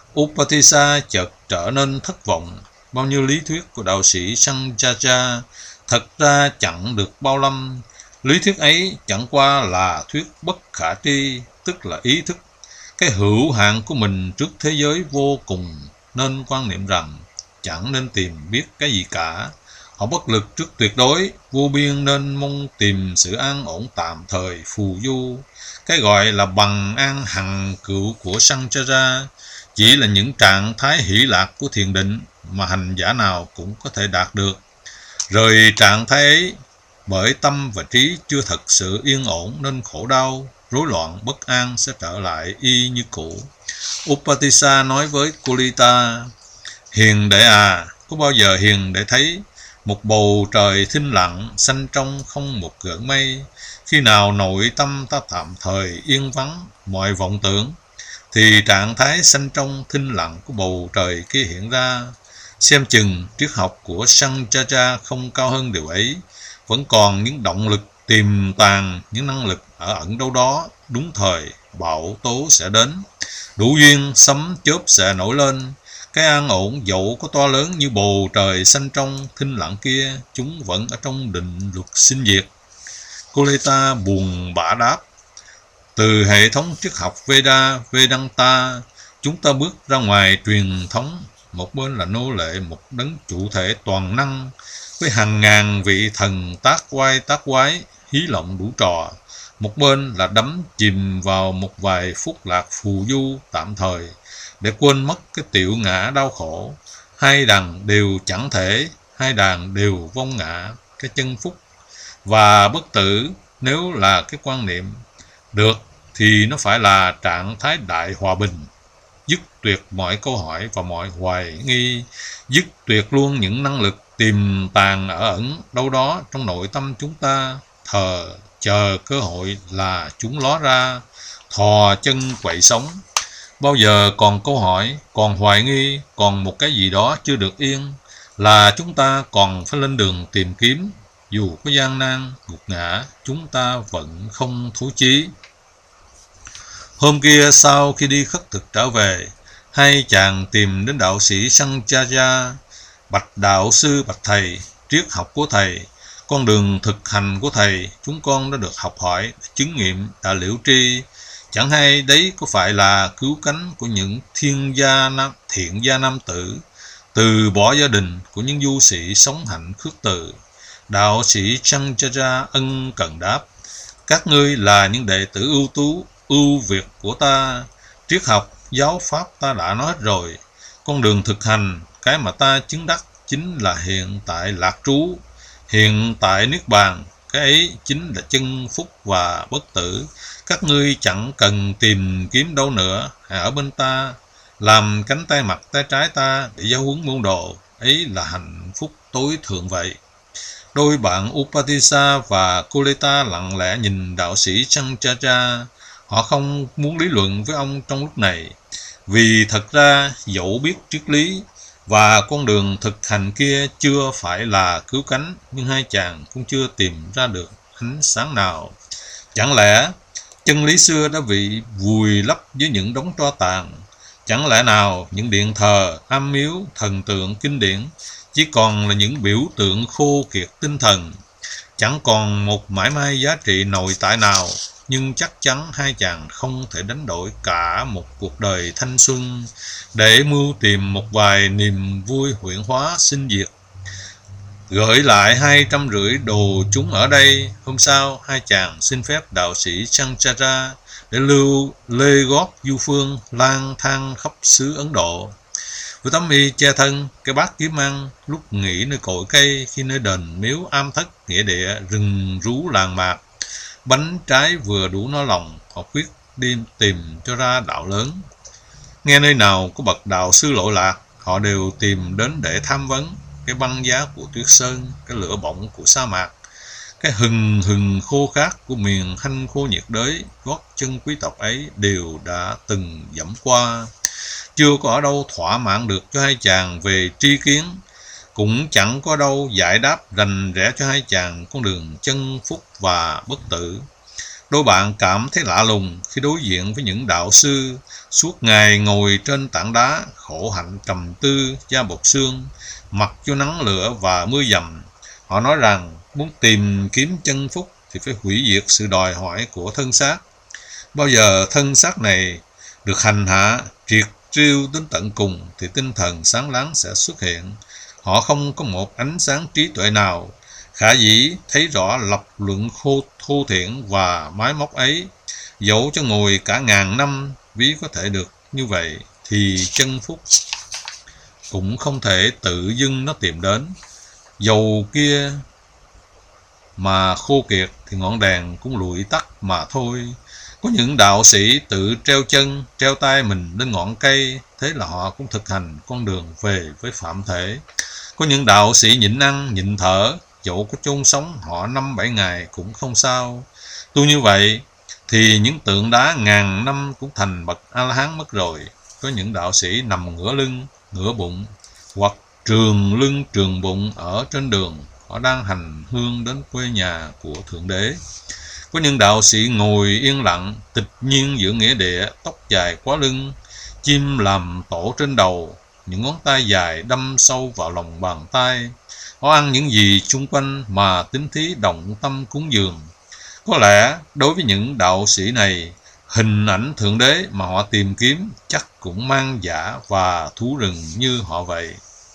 A: Upatissa chợt trở nên thất vọng. Bao nhiêu lý thuyết của đạo sĩ Sancaya thật ra chẳng được bao lâm. Lý thuyết ấy chẳng qua là thuyết bất khả tri, tức là ý thức cái hữu hạn của mình trước thế giới vô cùng, nên quan niệm rằng chẳng nên tìm biết cái gì cả. Họ bất lực trước tuyệt đối vô biên nên mong tìm sự an ổn tạm thời phù du. Cái gọi là bằng an hằng cựu của Sancaya chỉ là những trạng thái hỷ lạc của thiền định mà hành giả nào cũng có thể đạt được. Rồi trạng thái ấy, bởi tâm và trí chưa thật sự yên ổn nên khổ đau, rối loạn, bất an sẽ trở lại y như cũ. Upatissa nói với Kulita: Hiền đệ à, có bao giờ hiền đệ thấy một bầu trời thinh lặng, xanh trong không một gợn mây? Khi nào nội tâm ta tạm thời yên vắng mọi vọng tưởng, thì trạng thái xanh trong thinh lặng của bầu trời kia hiện ra. Xem chừng triết học của Sancaya không cao hơn điều ấy, vẫn còn những động lực tiềm tàng, những năng lực ở ẩn đâu đó. Đúng thời, bão tố sẽ đến, đủ duyên sấm chớp sẽ nổi lên. Cái an ổn dẫu có to lớn như bầu trời xanh trong thinh lặng kia, chúng vẫn ở trong định luật sinh diệt. Kulita buồn bã đáp: Từ hệ thống triết học Vedanta, chúng ta bước ra ngoài truyền thống. Một bên là nô lệ một đấng chủ thể toàn năng với hàng ngàn vị thần tác quái, hí lộng đủ trò. Một bên là đắm chìm vào một vài phút lạc phù du tạm thời để quên mất cái tiểu ngã đau khổ. Hai đằng đều chẳng thể, hai đàn đều vong ngã, cái chân phúc và bất tử. Nếu là cái quan niệm được thì nó phải là trạng thái đại hòa bình, dứt tuyệt mọi câu hỏi và mọi hoài nghi, dứt tuyệt luôn những năng lực tiềm tàng ở ẩn đâu đó trong nội tâm chúng ta, chờ cơ hội là chúng ló ra, thò chân quậy sống. Bao giờ còn câu hỏi, còn hoài nghi, còn một cái gì đó chưa được yên, là chúng ta còn phải lên đường tìm kiếm. Dù có gian nan, gục ngã, chúng ta vẫn không thối chí. Hôm kia sau khi đi khất thực trở về, hai chàng tìm đến đạo sĩ Sancaya. Bạch đạo sư, bạch thầy, triết học của thầy, con đường thực hành của thầy, chúng con đã được học hỏi, chứng nghiệm, đã liễu tri. Chẳng hay đấy có phải là cứu cánh của những thiện gia nam tử, từ bỏ gia đình của những du sĩ sống hạnh khước từ? Đạo sĩ Sancaya ân cần đáp: Các ngươi là những đệ tử ưu tú, ưu việt của ta. Triết học, giáo pháp ta đã nói hết rồi. Con đường thực hành, cái mà ta chứng đắc chính là hiện tại lạc trú, hiện tại niết bàn. Cái ấy chính là chân phúc và bất tử. Các ngươi chẳng cần tìm kiếm đâu nữa, hãy ở bên ta, làm cánh tay mặt tay trái ta để giáo huấn môn đồ. Ấy là hạnh phúc tối thượng vậy. Đôi bạn Upatissa và Kulita lặng lẽ nhìn đạo sĩ Sancaya. Họ không muốn lý luận với ông trong lúc này, vì thật ra dẫu biết triết lý và con đường thực hành kia chưa phải là cứu cánh, nhưng hai chàng cũng chưa tìm ra được ánh sáng nào. Chẳng lẽ chân lý xưa đã bị vùi lấp dưới những đống tro tàn? Chẳng lẽ nào những điện thờ, am miếu, thần tượng kinh điển chỉ còn là những biểu tượng khô kiệt tinh thần, chẳng còn một mãi may giá trị nội tại nào? Nhưng chắc chắn hai chàng không thể đánh đổi cả một cuộc đời thanh xuân để mưu tìm một vài niềm vui huyễn hóa sinh diệt. Gửi lại 250 đồ chúng ở đây. Hôm sau, hai chàng xin phép đạo sĩ Sancaya để lưu lê gót du phương lang thang khắp xứ Ấn Độ. Với tấm y che thân, cái bát kiếm ăn, lúc nghỉ nơi cội cây, khi nơi đền miếu am thất nghĩa địa, rừng rú làng mạc, bánh trái vừa đủ no lòng, họ quyết đi tìm cho ra đạo lớn. Nghe nơi nào có bậc đạo sư lội lạc, họ đều tìm đến để tham vấn. Cái băng giá của tuyết sơn, cái lửa bỏng của sa mạc, cái hừng khô khát của miền hanh khô nhiệt đới, gót chân quý tộc ấy đều đã từng dẫm qua. Chưa có ở đâu thỏa mãn được cho hai chàng về tri kiến, cũng chẳng có đâu giải đáp rành rẽ cho hai chàng con đường chân phúc và bất tử. Đôi bạn cảm thấy lạ lùng khi đối diện với những đạo sư suốt ngày ngồi trên tảng đá, khổ hạnh trầm tư, da bọc xương, mặc cho nắng lửa và mưa dầm. Họ nói rằng muốn tìm kiếm chân phúc thì phải hủy diệt sự đòi hỏi của thân xác. Bao giờ thân xác này được hành hạ, triệt triêu đến tận cùng thì tinh thần sáng láng sẽ xuất hiện. Họ không có một ánh sáng trí tuệ nào khả dĩ thấy rõ lập luận thô thiển và máy móc ấy. Dẫu cho ngồi cả ngàn năm ví có thể được như vậy thì chân phúc cũng không thể tự dưng nó tìm đến. Dầu kia mà khô kiệt thì ngọn đèn cũng lụi tắt mà thôi. Có những đạo sĩ tự treo chân, treo tay mình lên ngọn cây, thế là họ cũng thực hành con đường về với phạm thể. Có những đạo sĩ nhịn ăn, nhịn thở, dẫu có chôn sống họ 5-7 ngày cũng không sao. Tu như vậy thì những tượng đá ngàn năm cũng thành bậc A-la-hán mất rồi. Có những đạo sĩ nằm ngửa lưng, ngửa bụng, hoặc trường lưng trường bụng ở trên đường, họ đang hành hương đến quê nhà của Thượng Đế. Có những đạo sĩ ngồi yên lặng, tịch nhiên giữa nghĩa địa, tóc dài quá lưng, chim làm tổ trên đầu, những ngón tay dài đâm sâu vào lòng bàn tay. Họ ăn những gì chung quanh mà tín thí động tâm cúng dường. Có lẽ đối với những đạo sĩ này, hình ảnh Thượng Đế mà họ tìm kiếm chắc cũng mang dã và thú rừng như họ vậy.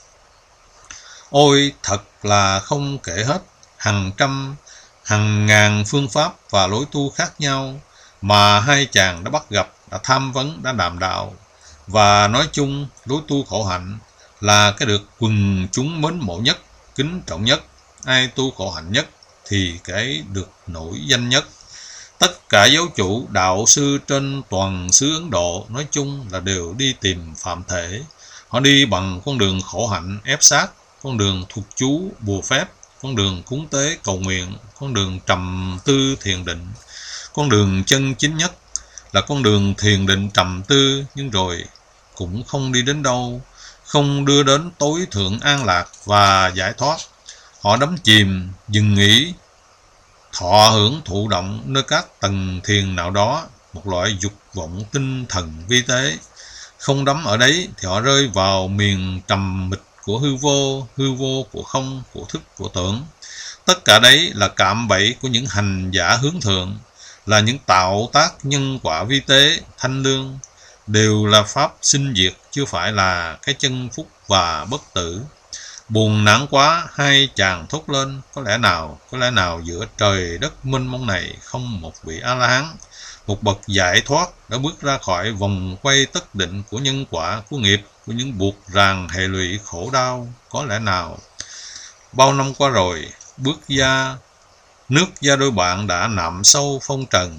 A: Ôi, thật là không kể hết, hàng trăm, hàng ngàn phương pháp và lối tu khác nhau mà hai chàng đã bắt gặp, đã tham vấn, đã đàm đạo. Và nói chung, lối tu khổ hạnh là cái được quần chúng mến mộ nhất, kính trọng nhất. Ai tu khổ hạnh nhất thì cái được nổi danh nhất. Tất cả giáo chủ, đạo sư trên toàn xứ Ấn Độ nói chung là đều đi tìm phạm thể. Họ đi bằng con đường khổ hạnh ép sát, con đường thuộc chú bùa phép, con đường cúng tế cầu nguyện, con đường trầm tư thiền định. Con đường chân chính nhất là con đường thiền định trầm tư, nhưng rồi cũng không đi đến đâu, không đưa đến tối thượng an lạc và giải thoát. Họ đắm chìm, dừng nghỉ, thọ hưởng thụ động nơi các tầng thiền nào đó, một loại dục vọng tinh thần vi tế. Không đắm ở đấy thì họ rơi vào miền trầm mịt của hư vô của không, của thức, của tưởng. Tất cả đấy là cạm bẫy của những hành giả hướng thượng, là những tạo tác nhân quả vi tế, thanh lương, đều là pháp sinh diệt, chưa phải là cái chân phúc và bất tử. Buồn nản quá, hai chàng thốt lên, có lẽ nào giữa trời đất mênh mông này không một vị A-la-hán, một bậc giải thoát đã bước ra khỏi vòng quay tất định của nhân quả, của nghiệp, của những buộc ràng hệ lụy khổ đau. Có lẽ nào bao năm qua rồi, nước da đôi bạn đã nạm sâu phong trần.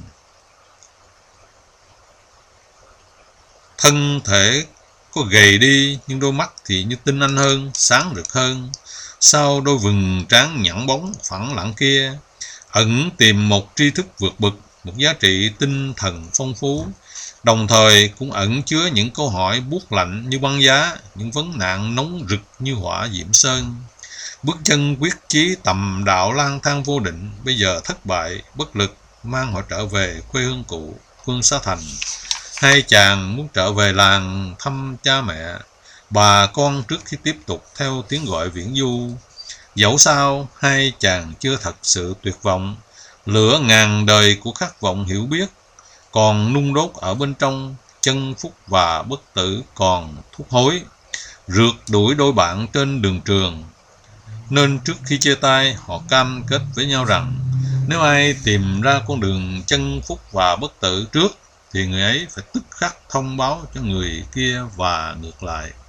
A: Thân thể có gầy đi, nhưng đôi mắt thì như tinh anh hơn, sáng rực hơn. Sau đôi vầng trán nhẵn bóng, phẳng lặng kia, ẩn tìm một tri thức vượt bậc, một giá trị tinh thần phong phú, đồng thời cũng ẩn chứa những câu hỏi buốt lạnh như băng giá, những vấn nạn nóng rực như hỏa diệm sơn. Bước chân quyết chí tầm đạo lang thang vô định, bây giờ thất bại, bất lực, mang họ trở về quê hương cũ, Phương Xá Thành. Hai chàng muốn trở về làng thăm cha mẹ, bà con trước khi tiếp tục theo tiếng gọi viễn du. Dẫu sao, hai chàng chưa thật sự tuyệt vọng, lửa ngàn đời của khát vọng hiểu biết còn nung đốt ở bên trong, chân phúc và bất tử còn thúc hối, rượt đuổi đôi bạn trên đường trường. Nên trước khi chia tay, họ cam kết với nhau rằng nếu ai tìm ra con đường chân phúc và bất tử trước thì người ấy phải tức khắc thông báo cho người kia và ngược lại.